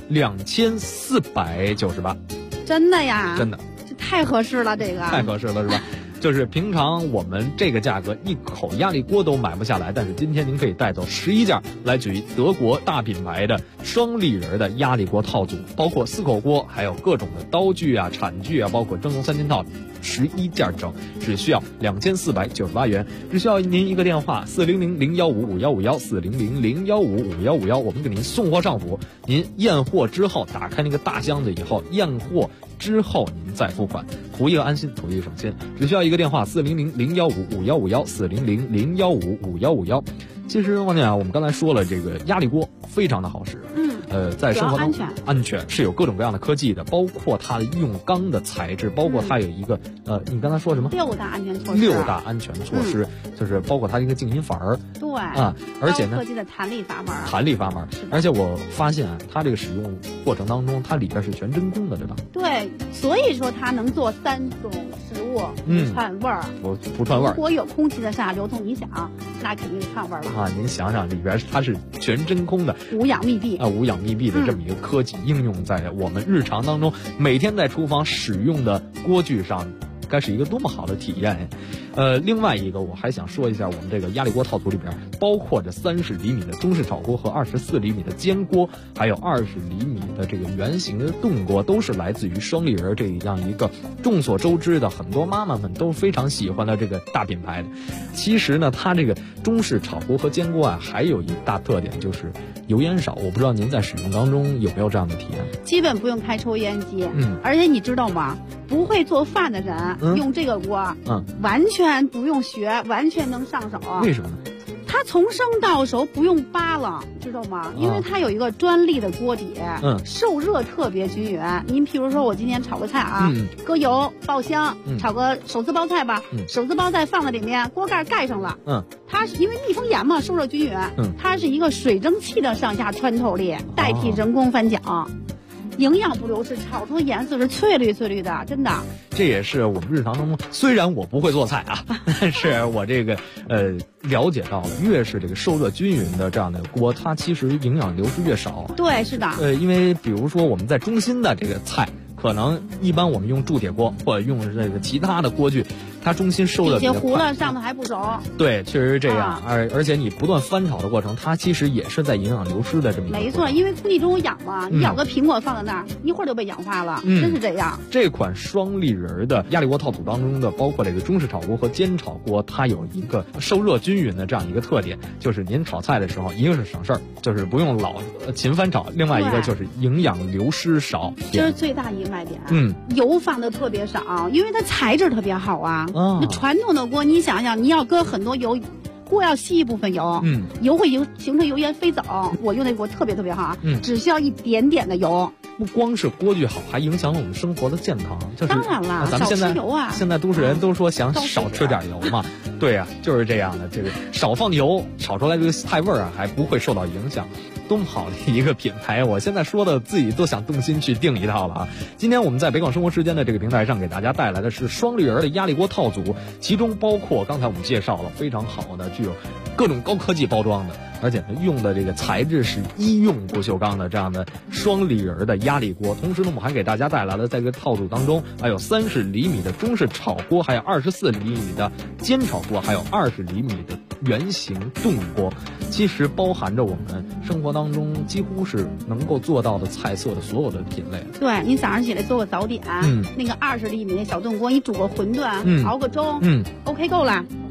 2498。 真的呀？ 真的， 这太合适了，这个太合适了是吧？就是平常我们这个价格一口压力锅都买不下来，但是今天您可以带走11件来自于德国大品牌的双立人的压力锅套组，包括4口锅，还有各种的刀具啊、铲具啊，包括蒸笼3件套，11件整，只需要2498元，只需要您一个电话400-015-5151，400-015-5151，我们给您送货上府。您验货之后，打开那个大箱子以后，验货之后您再付款，图一个安心，图一个省心，只需要一个电话400-015-5151，400-015-5151。其实王姐啊，我们刚才说了，这个压力锅非常的好使。在生活当中安全是有各种各样的科技的，包括它用钢的材质，包括它有一个你刚才说什么 ？6大安全措施。 6大安全措施，就是包括它一个静音阀儿。 对而且呢， 科技的弹力阀门。 而且我发现它这个使用过程当中，它里边是全真空的，对吧？ 对，所以说它能做3种食物不串味儿。 不串味儿。 如果有空气的下流通影响，那肯定是串味儿了。 您想想，里边它是全真空的， 无氧密闭的这么一个科技应用在我们日常当中，每天在厨房使用的锅具上，该是一个多么好的体验。另外一个我还想说一下，我们这个压力锅套组里边包括着30厘米的中式炒锅和24厘米的煎锅，还有20厘米的这个圆形的炖锅，都是来自于双立人这样一个众所周知的，很多妈妈们都非常喜欢的这个大品牌的。其实呢，它这个中式炒锅和煎锅啊，还有一大特点就是油烟少。我不知道您在使用当中有没有这样的体验？ 基本不用开抽烟机。而且你知道吗？不会做饭的人用这个锅，完全不用学，完全能上手。 为什么呢？ 它从生到熟不用扒拉，知道吗？因为它有一个专利的锅底，受热特别均匀。您譬如说我今天炒个菜啊，搁油爆香，炒个手撕包菜吧，手撕包菜放在里面，锅盖盖上了，它是因为密封严嘛，受热均匀，它是一个水蒸气的上下穿透力，代替人工翻搅。营养不流失，炒出颜色是翠绿的，真的。 这也是我们日常当中，虽然我不会做菜啊，但是我这个了解到了，越是这个受热均匀的这样的锅，它其实营养流失越少。 对，是的。 因为比如说我们在中心的这个菜，可能一般我们用铸铁锅或者用这个其他的锅具，它中心受的比较快， 糊了上头还不熟。 对，确实是这样。而且你不断翻炒的过程，它其实也是在营养流失的这么一个。 没错，因为空气中有氧嘛，你咬个苹果放在那儿，一会儿就被氧化了，真是这样。 这款双立人的压力锅套组当中的，包括这个中式炒锅和煎炒锅，它有一个受热均匀的这样一个特点，就是您炒菜的时候，一个是省事儿，就是不用老勤翻炒；另外一个就是营养流失少， 这是最大一个卖点。油放的特别少，因为它材质特别好啊。那传统的锅，你想想，你要搁很多油，锅要吸一部分油，油会形成油烟飞走。我用那锅特别好，只需要一点点的油。 不光是锅具好，还影响了我们生活的健康。就是当然了， 咱们少吃油啊。 现在都市人都说想少吃点油嘛，对呀，就是这样的。这个少放油，炒出来这个菜味儿啊，还不会受到影响。多么好的一个品牌！我现在说的自己都想动心去订一套了啊！今天我们在北广生活时间的这个平台上给大家带来的是双立人的压力锅套组，其中包括刚才我们介绍了非常好的具有各种高科技包装的，而且用的这个材质是医用不锈钢的这样的双立人的压力锅。同时呢，我们还给大家带来了在这个套组当中还有30厘米的中式炒锅，还有24厘米的煎炒锅，还有20厘米的圆形炖锅。其实包含着我们生活当中几乎是能够做到的菜色的所有的品类。 对，你早上起来做个早点，那个20厘米的小炖锅，你煮个馄饨，熬个粥，OK 够了。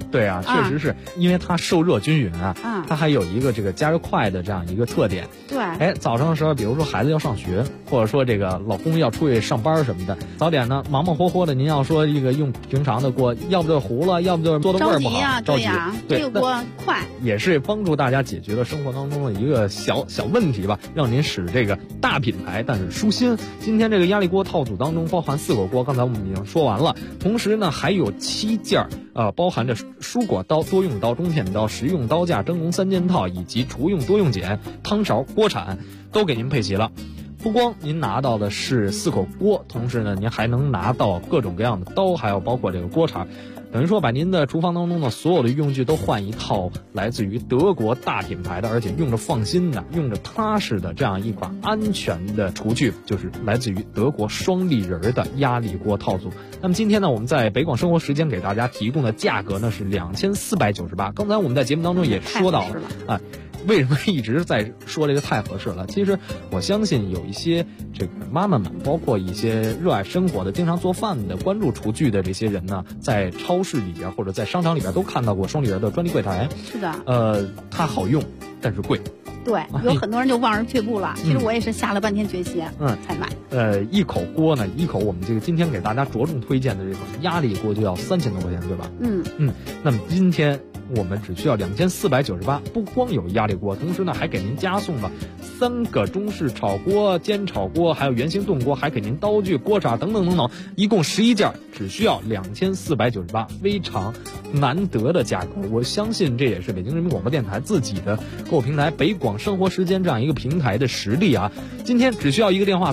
对啊，确实是因为它受热均匀啊，它还有一个这个加热快的这样一个特点。 对， 早上的时候，比如说孩子要上学，或者说这个老公要出去上班什么的，早点呢忙忙活活的，您要说这个用平常的锅，要不就糊了，要不就做的味儿不好， 着急呀，这个锅快， 也是帮助大家解决了生活当中的一个小问题吧，让您使这个大品牌但是舒心。今天这个压力锅套组当中包含4口锅，刚才我们已经说完了，同时呢还有7件包含着蔬果刀、多用刀、中片刀、食用刀架、蒸笼3件套以及厨用多用碱、汤勺、锅铲都给您配齐了。不光您拿到的是4口锅，同时呢您还能拿到各种各样的刀，还有包括这个锅铲，等于说把您的厨房当中的所有的用具都换一套来自于德国大品牌的，而且用着放心的、用着踏实的这样一款安全的厨具，就是来自于德国双立人的压力锅套组。那么今天呢，我们在北广生活时间给大家提供的价格呢是2498。刚才我们在节目当中也说到了啊。为什么一直在说这个太合适了？其实我相信有一些这个妈妈们，包括一些热爱生活的、经常做饭的、关注厨具的这些人呢，在超市里边或者在商场里边都看到过双立人的专利柜台。 是的。 它好用，但是贵。 对，有很多人就望而却步了。其实我也是下了半天决心，才买。 一口锅呢，我们这个今天给大家着重推荐的这种压力锅就要3000多块钱，对吧？那么今天我们只需要2498，不光有压力锅，同时呢还给您加送了3个中式炒锅、煎炒锅，还有圆形炖锅，还给您刀具、锅铲等等等等，一共11件，只需要2498，非常难得的价格。我相信这也是北京人民广播电台自己的购物平台北广生活时间这样一个平台的实力啊！今天只需要一个电话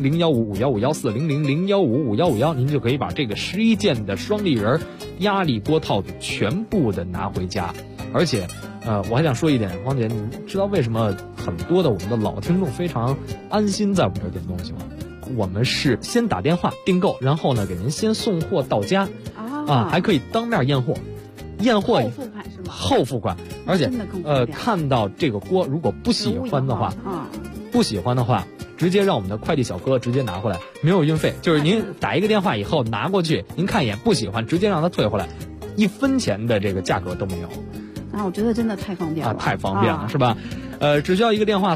400-015-5151，400-015-5151，您就可以把这个11件的双立人压力锅套组全部的拿回家。而且我还想说一点，汪姐，你知道为什么很多的我们的老听众非常安心在我们这儿点东西吗？我们是先打电话订购，然后呢给您先送货到家还可以当面验货后付款是吗？ 后付款，而且看到这个锅如果不喜欢的话直接让我们的快递小哥直接拿回来，没有运费，就是您打一个电话以后拿过去，您看一眼不喜欢直接让他退回来，1分钱的这个价格都没有。 我觉得真的太方便了， 太方便了，是吧？只需要一个电话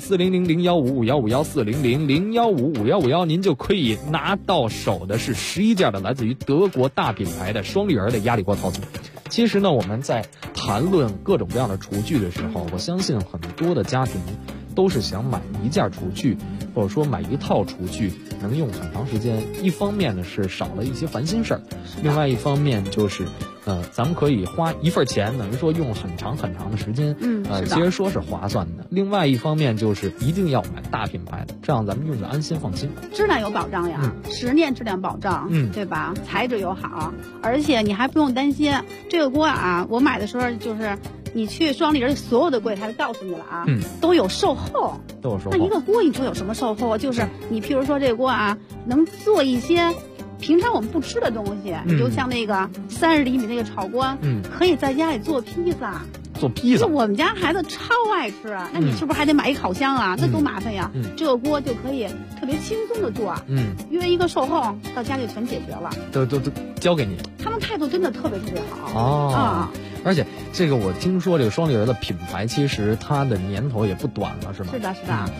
400-015-5151，400-015-5151，您就可以拿到手的是11件的来自于德国大品牌的双立人的压力锅套组。其实呢，我们在谈论各种各样的厨具的时候，我相信很多的家庭都是想买一件厨具，或者说买一套厨具能用很长时间。一方面呢是少了一些烦心事儿，另外一方面就是咱们可以花一份钱，等于说用很长很长的时间，其实说是划算的。另外一方面就是一定要买大品牌的，这样咱们用着安心放心， 质量有保障呀，10年质量保障，对吧？材质又好，而且你还不用担心这个锅我买的时候就是你去双立人所有的柜台告诉你了都有售后，那一个锅你说有什么售后？就是你譬如说这个锅能做一些平常我们不吃的东西，你就像那个30厘米那个炒锅，可以在家里做披萨。我们家孩子超爱吃，那你是不是还得买一烤箱那多麻烦呀？这个锅就可以特别轻松的做，约一个售后到家就全解决了， 都交给你。 他们态度真的特别特别好而且这个我听说这个双立人的品牌其实它的年头也不短了，是吗？ 是的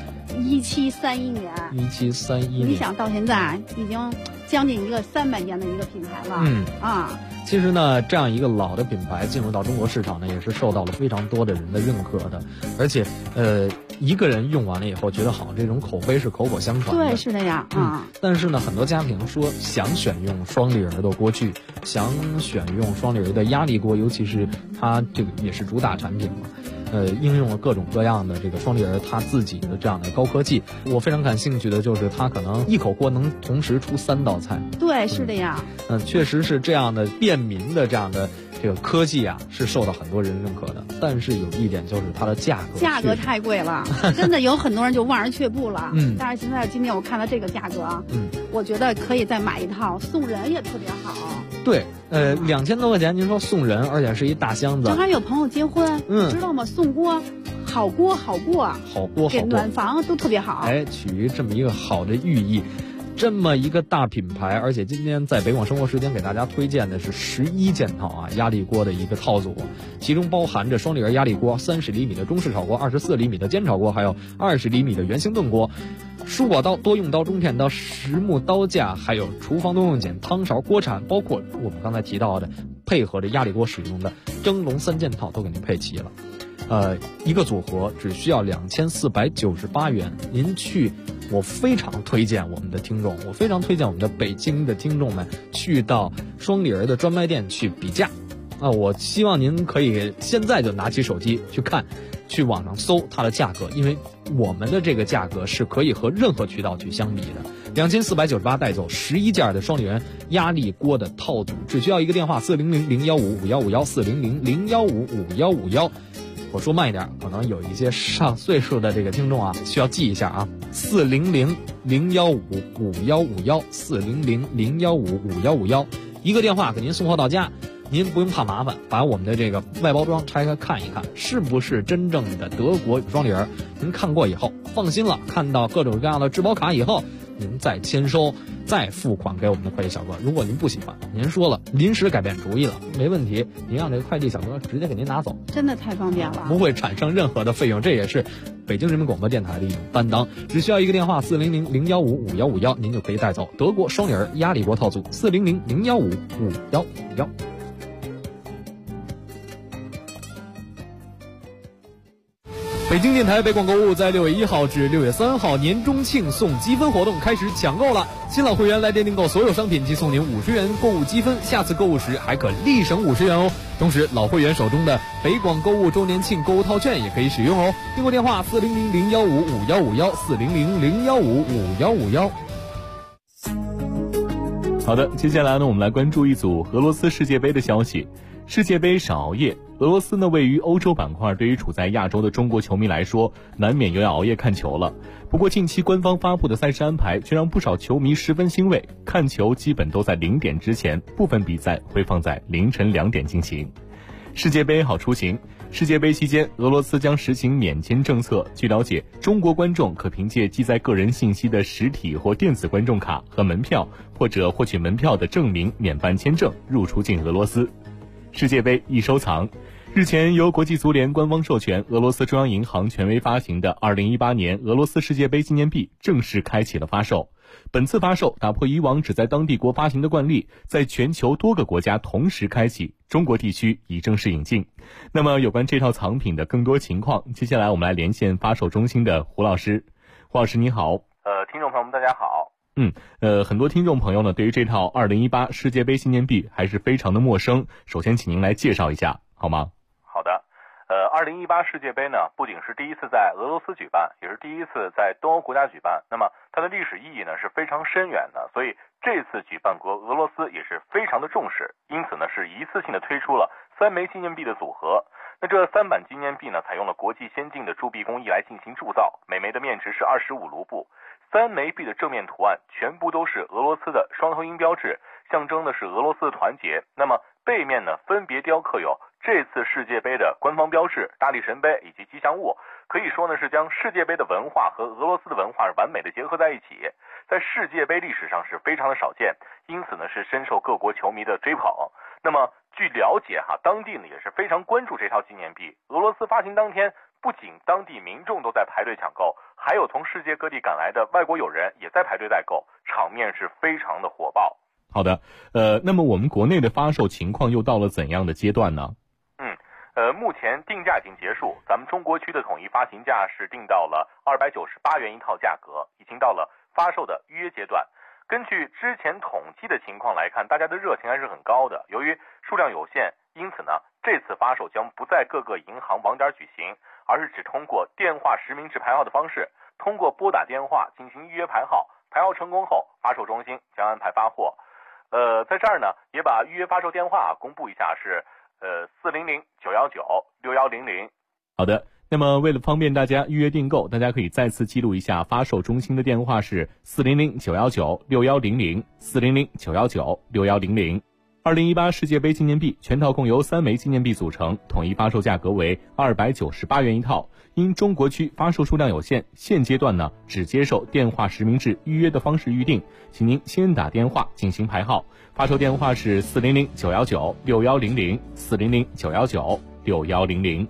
，1731年。 1731年， 你想到现在已经将近一个300年的一个品牌了。 其实呢，这样一个老的品牌进入到中国市场呢，也是受到了非常多的人的认可的。而且一个人用完了以后觉得好，这种口碑是口口相传的。 对，是的呀。 但是呢，很多家庭说想选用双立人的锅具，想选用双立人的压力锅，尤其是它这个也是主打产品嘛。应用了各种各样的这个双立人它自己的这样的高科技。我非常感兴趣的就是它可能一口锅能同时出3道菜。 对，是的呀。 确实是这样的便民的这样的这个科技是受到很多人认可的。但是有一点就是它的价格太贵了，真的有很多人就望而却步了。但是今天我看到这个价格我觉得可以再买一套，送人也特别好。 对，2000多块钱，您说送人，而且是一大箱子。 正好有朋友结婚，知道吗？送锅，好锅，给暖房都特别好。 取这么一个好的寓意。 这么一个大品牌，而且今天在北广生活时间给大家推荐的是11件套啊压力锅的一个套组，其中包含着双立人压力锅、30厘米的中式炒锅、24厘米的煎炒锅，还有20厘米的圆形炖锅、蔬果刀、多用刀、中片刀、实木刀架，还有厨房多用碱、汤勺、锅铲，包括我们刚才提到的配合着压力锅使用的蒸笼3件套都给您配齐了。一个组合只需要2498元，您去，我非常推荐我们的听众，我非常推荐我们的北京的听众们去到双立人的专卖店去比价我希望您可以现在就拿起手机去看，去网上搜它的价格，因为我们的这个价格是可以和任何渠道去相比的。2498带走11件的双立人压力锅的套组，只需要一个电话400-015-5151，400-015-5151。我说慢一点，可能有一些上岁数的这个听众啊，需要记一下啊，400-015-5151，400-015-5151，一个电话给您送货到家。您不用怕麻烦，把我们的这个外包装拆开看一看，是不是真正的德国双立人？您看过以后放心了，看到各种各样的质保卡以后，您再签收，再付款给我们的快递小哥。如果您不喜欢，您说了临时改变主意了，没问题，您让这个快递小哥直接给您拿走， 真的太方便了， 不会产生任何的费用。这也是北京人民广播电台的一种担当。只需要一个电话400-015-5151，您就可以带走德国双立人压力锅套组，400-015-5151。北京电台北广购物在6月1号至6月3号年中庆送积分活动开始抢购了，新老会员来电订购所有商品即送您50元购物积分，下次购物时还可立省50元哦。同时老会员手中的北广购物周年庆购物套券也可以使用哦。订购电话400-015-5151，400-015-5151。 好的，接下来呢，我们来关注一组俄罗斯世界杯的消息。世界杯少熬夜，俄罗斯呢位于欧洲板块，对于处在亚洲的中国球迷来说，难免又要熬夜看球了。不过近期官方发布的赛事安排却让不少球迷十分欣慰，看球基本都在0点之前，部分比赛会放在凌晨2点进行。世界杯好出行，世界杯期间，俄罗斯将实行免签政策。据了解，中国观众可凭借记载个人信息的实体或电子观众卡和门票，或者获取门票的证明免办签证入出境俄罗斯。世界杯易收藏，日前由国际足联官方授权，俄罗斯中央银行权威发行的2018年俄罗斯世界杯纪念币正式开启了发售。本次发售打破以往只在当地国发行的惯例，在全球多个国家同时开启，中国地区已正式引进。那么有关这套藏品的更多情况，接下来我们来连线发售中心的胡老师。胡老师你好。 听众朋友们大家好。 很多听众朋友呢，对于这套2018世界杯纪念币还是非常的陌生。首先，请您来介绍一下，好吗？ 好的。2018世界杯呢，不仅是第一次在俄罗斯举办，也是第一次在东欧国家举办。那么它的历史意义呢是非常深远的，所以这次举办国俄罗斯也是非常的重视，因此呢是一次性的推出了3枚纪念币的组合。那这3版纪念币呢，采用了国际先进的铸币工艺来进行铸造，每枚的面值是25卢布。3枚币的正面图案全部都是俄罗斯的双头鹰标志，象征的是俄罗斯的团结。那么背面呢，分别雕刻有这次世界杯的官方标志、大力神杯以及吉祥物，可以说呢是将世界杯的文化和俄罗斯的文化完美的结合在一起，在世界杯历史上是非常的少见，因此呢是深受各国球迷的追捧。那么据了解当地呢也是非常关注这套纪念币。俄罗斯发行当天，不仅当地民众都在排队抢购，还有从世界各地赶来的外国友人也在排队代购，场面是非常的火爆。 好的，那么我们国内的发售情况又到了怎样的阶段呢？ 目前定价已经结束，咱们中国区的统一发行价是定到了298元一套价格，已经到了发售的预约阶段。根据之前统计的情况来看，大家的热情还是很高的。由于数量有限，因此呢，这次发售将不在各个银行网点举行，而是只通过电话实名制排号的方式，通过拨打电话进行预约排号，排号成功后，发售中心将安排发货。在这儿呢，也把预约发售电话公布一下，是400-919-6100。 好的，那么为了方便大家预约订购，大家可以再次记录一下发售中心的电话是400-919-6100，400-919-6100。 2018世界杯纪念币全套共由3枚纪念币组成，统一发售价格为298元一套。因中国区发售数量有限，现阶段呢只接受电话实名制预约的方式预定，请您先打电话进行排号。发售电话是400-919-6100 400-919-6100。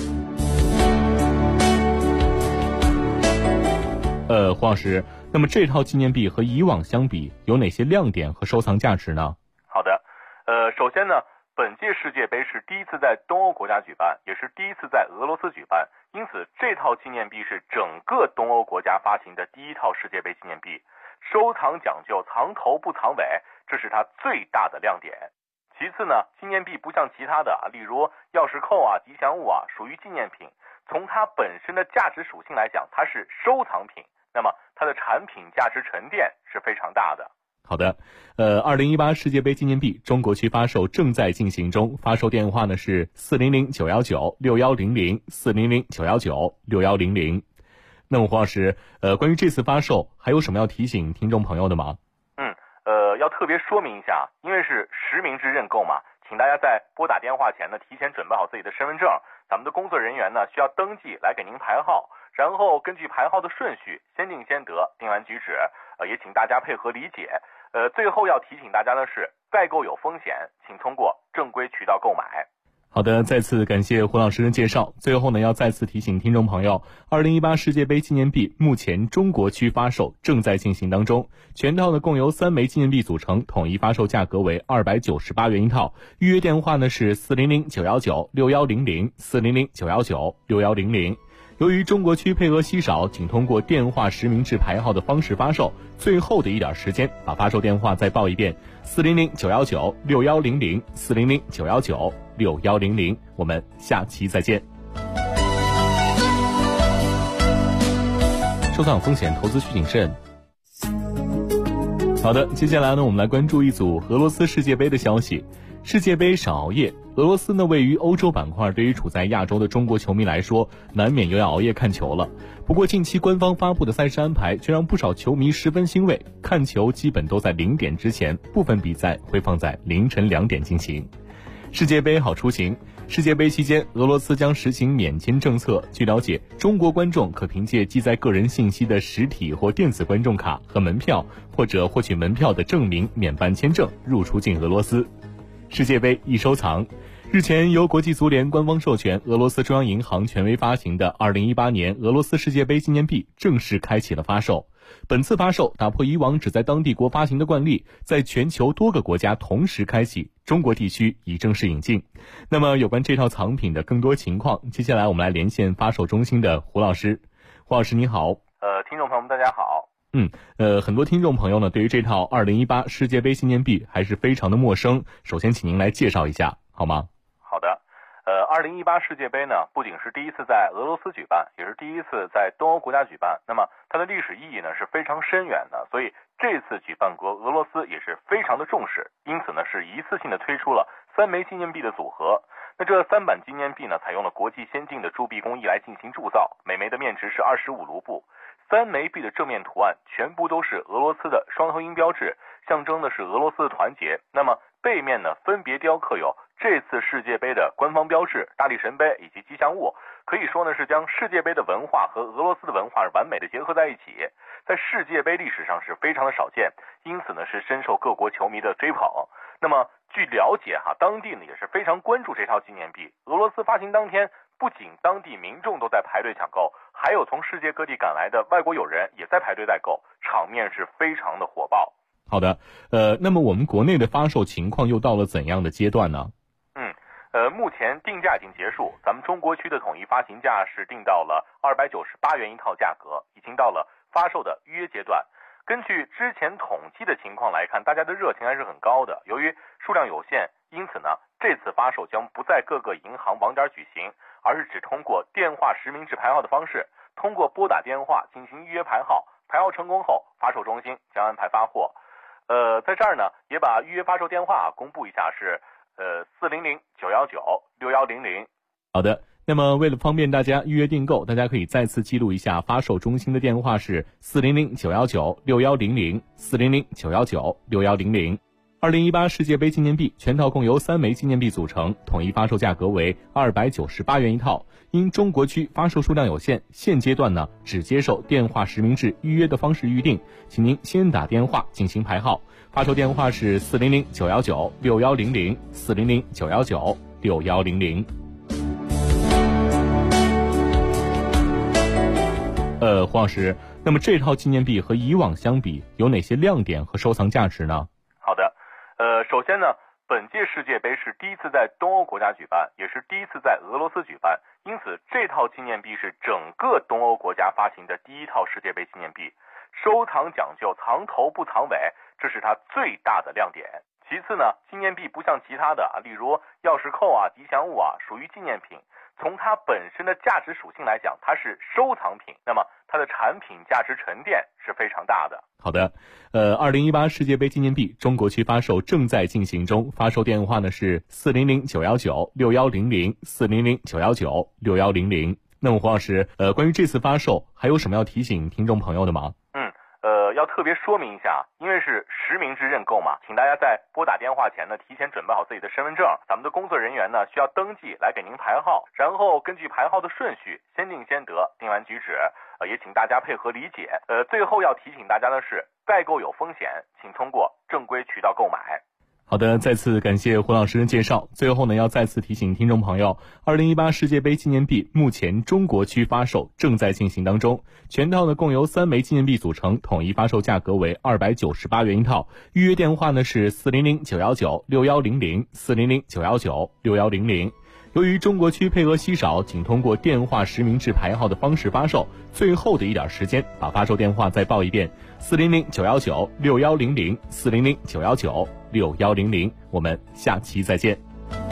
黄老师，那么这套纪念币和以往相比有哪些亮点和收藏价值呢？ 好的，首先呢，本届世界杯是第一次在东欧国家举办，也是第一次在俄罗斯举办，因此这套纪念币是整个东欧国家发行的第一套世界杯纪念币，收藏讲究藏头不藏尾，这是它最大的亮点。其次呢，纪念币不像其他的例如钥匙扣吉祥物属于纪念品，从它本身的价值属性来讲，它是收藏品，那么它的产品价值沉淀是非常大的。 好的，2018世界杯纪念币中国区发售正在进行中，发售电话呢是400-919-6100 400-919-6100。那么黄老师，关于这次发售还有什么要提醒听众朋友的吗？ 要特别说明一下，因为是实名制认购嘛，请大家在拨打电话前呢，提前准备好自己的身份证，咱们的工作人员呢需要登记来给您排号，然后根据排号的顺序先定先得，定完举止，也请大家配合理解。最后要提醒大家的是，代购有风险，请通过正规渠道购买。 好的，再次感谢胡老师的介绍。最后呢，要再次提醒听众朋友，2018世界杯纪念币目前中国区发售正在进行当中，全套呢共由3枚纪念币组成，统一发售价格为298元一套。预约电话呢是400-919-6100 400-919-6100。由于中国区配额稀少，仅通过电话实名制排号的方式发售，最后的一点时间，把发售电话再报一遍：400-919-6100 400-919-6100。我们下期再见。收藏风险，投资需谨慎。好的，接下来呢，我们来关注一组俄罗斯世界杯的消息。世界杯少熬夜，俄罗斯呢位于欧洲板块，对于处在亚洲的中国球迷来说，难免又要熬夜看球了。不过近期官方发布的赛事安排却让不少球迷十分欣慰，看球基本都在0点之前，部分比赛会放在凌晨2点进行。世界杯好出行。世界杯期间，俄罗斯将实行免签政策。据了解，中国观众可凭借记载个人信息的实体或电子观众卡和门票，或者获取门票的证明免办签证入出境俄罗斯。世界杯易收藏。日前，由国际足联官方授权，俄罗斯中央银行权威发行的2018年俄罗斯世界杯纪念币正式开启了发售。本次发售打破以往只在当地国发行的惯例，在全球多个国家同时开启，中国地区已正式引进。那么有关这套藏品的更多情况，接下来我们来连线发售中心的胡老师。胡老师你好。 听众朋友们大家好。 很多听众朋友呢对于这套2018世界杯纪念币还是非常的陌生，首先请您来介绍一下好吗？ 好的。2018世界杯呢，不仅是第一次在俄罗斯举办，也是第一次在东欧国家举办。那么它的历史意义呢是非常深远的，所以这次举办国俄罗斯也是非常的重视，因此呢是一次性的推出了3枚纪念币的组合。那这3版纪念币呢，采用了国际先进的铸币工艺来进行铸造，每枚的面值是25卢布。3枚币的正面图案全部都是俄罗斯的双头鹰标志，象征的是俄罗斯的团结。那么背面呢，分别雕刻有这次世界杯的官方标志、大力神杯以及吉祥物，可以说呢是将世界杯的文化和俄罗斯的文化完美的结合在一起，在世界杯历史上是非常的少见，因此呢是深受各国球迷的追捧。那么据了解当地呢也是非常关注这套纪念币。俄罗斯发行当天，不仅当地民众都在排队抢购，还有从世界各地赶来的外国友人也在排队代购，场面是非常的火爆。 好的，那么我们国内的发售情况又到了怎样的阶段呢？ 目前定价已经结束，咱们中国区的统一发行价是定到了298元一套价格，已经到了发售的预约阶段。根据之前统计的情况来看，大家的热情还是很高的。由于数量有限，因此呢，这次发售将不在各个银行网点举行，而是只通过电话实名制排号的方式，通过拨打电话进行预约排号，排号成功后，发售中心将安排发货。在这儿呢，也把预约发售电话公布一下，是400-919-6100。 好的，那么为了方便大家预约订购，大家可以再次记录一下发售中心的电话是400-919-6100 400-919-6100。 2018世界杯纪念币全套共由3枚纪念币组成，统一发售价格为298元一套。因中国区发售数量有限，现阶段呢只接受电话实名制预约的方式预定，请您先打电话进行排号。发售电话是400-919-6100 400-919-6100。黄老师，那么这套纪念币和以往相比有哪些亮点和收藏价值呢？ 好的，首先呢，本届世界杯是第一次在东欧国家举办，也是第一次在俄罗斯举办，因此这套纪念币是整个东欧国家发行的第一套世界杯纪念币，收藏讲究藏头不藏尾，这是它最大的亮点。其次呢，纪念币不像其他的例如钥匙扣吉祥物属于纪念品，从它本身的价值属性来讲，它是收藏品，那么它的产品价值沉淀是非常大的。 好的，2018世界杯纪念币中国区发售正在进行中，发售电话呢是400-919-6100 400-919-6100。那么黄老师，关于这次发售还有什么要提醒听众朋友的吗？ 要特别说明一下，因为是实名制认购嘛，请大家在拨打电话前呢，提前准备好自己的身份证，咱们的工作人员呢需要登记来给您排号，然后根据排号的顺序，先定先得，定完举止，也请大家配合理解。最后要提醒大家的是，代购有风险，请通过正规渠道购买。 好的，再次感谢胡老师的介绍。最后呢，要再次提醒听众朋友，2018世界杯纪念币目前中国区发售正在进行当中，全套呢共由3枚纪念币组成，统一发售价格为298元一套。预约电话呢是400-919-6100 400-919-6100。由于中国区配额稀少，仅通过电话实名制排号的方式发售，最后的一点时间，把发售电话再报一遍：400-919-6100 400-919-6100。我们下期再见。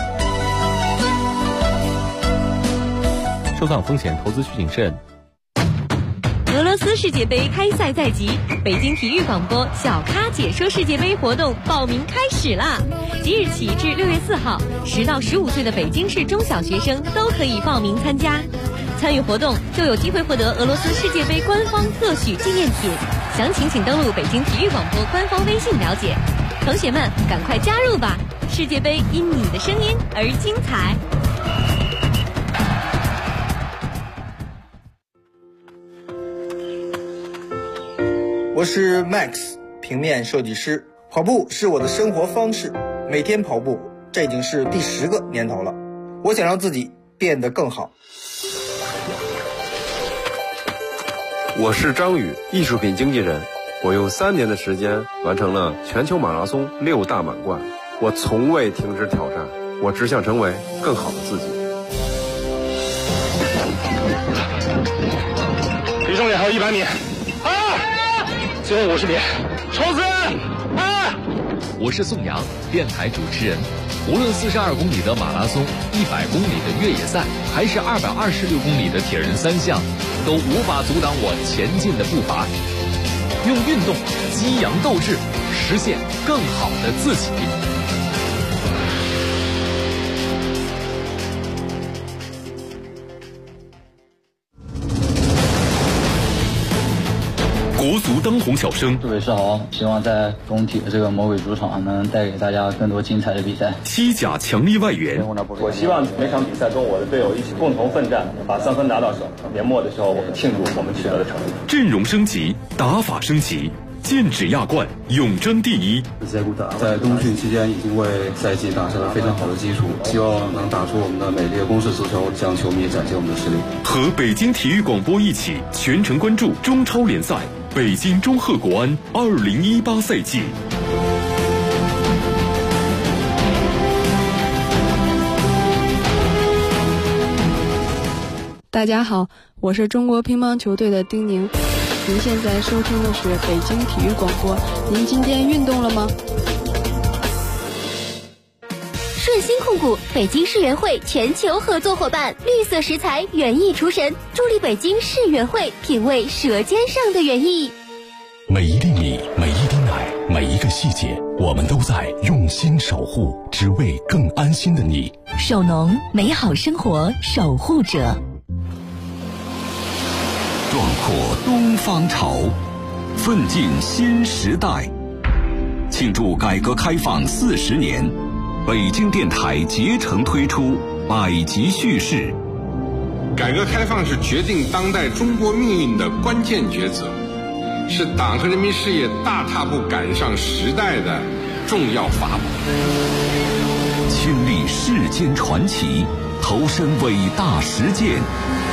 收藏风险，投资需谨慎。 俄罗斯世界杯开赛在即，北京体育广播小咖解说世界杯活动报名开始啦！即日起至6月4号，10到15岁的北京市中小学生都可以报名参加。参与活动就有机会获得俄罗斯世界杯官方特许纪念品，详情请登录北京体育广播官方微信了解。同学们，赶快加入吧！世界杯因你的声音而精彩。 我是 Max， 平面设计师。跑步是我的生活方式，每天跑步，这已经是第10个年头了。我想让自己变得更好。 我是张宇，艺术品经纪人。我用3年的时间完成了全球马拉松6大满贯。我从未停止挑战，我只想成为更好的自己。 离终点还有100米。最后50米，冲刺！ 我是宋阳，电台主持人。无论42公里的马拉松、100公里的越野赛，还是226公里的铁人3项，都无法阻挡我前进的步伐。用运动激扬斗志，实现更好的自己。 国足当红小生， 各位是好，希望在工体的这个魔鬼主场能带给大家更多精彩的比赛。 西甲强力外援， 我希望每场比赛跟我的队友一起共同奋战，把3分拿到手。年末的时候，我们庆祝我们取得的成绩。 阵容升级，打法升级，剑指亚冠，永争第一。 在冬训期间已经为赛季打下了非常好的基础，希望能打出我们的美丽的攻势足球，向球迷展现我们的实力。 和北京体育广播一起全程关注中超联赛。北京中赫国安2018赛季。 大家好，我是中国乒乓球队的丁宁。您现在收听的是北京体育广播。您今天运动了吗？ 顺鑫控股北京世园会全球合作伙伴，绿色食材园艺厨神，助力北京世园会品味舌尖上的园艺。 每一粒米，每一滴奶，每一个细节，我们都在用心守护，只为更安心的你。 守农，美好生活守护者。 壮阔东方潮，奋进新时代。 庆祝改革开放40年，北京电台竭诚推出百集叙事。 改革开放是决定当代中国命运的关键抉择，是党和人民事业大踏步赶上时代的重要法宝。 亲历世间传奇，投身伟大实践，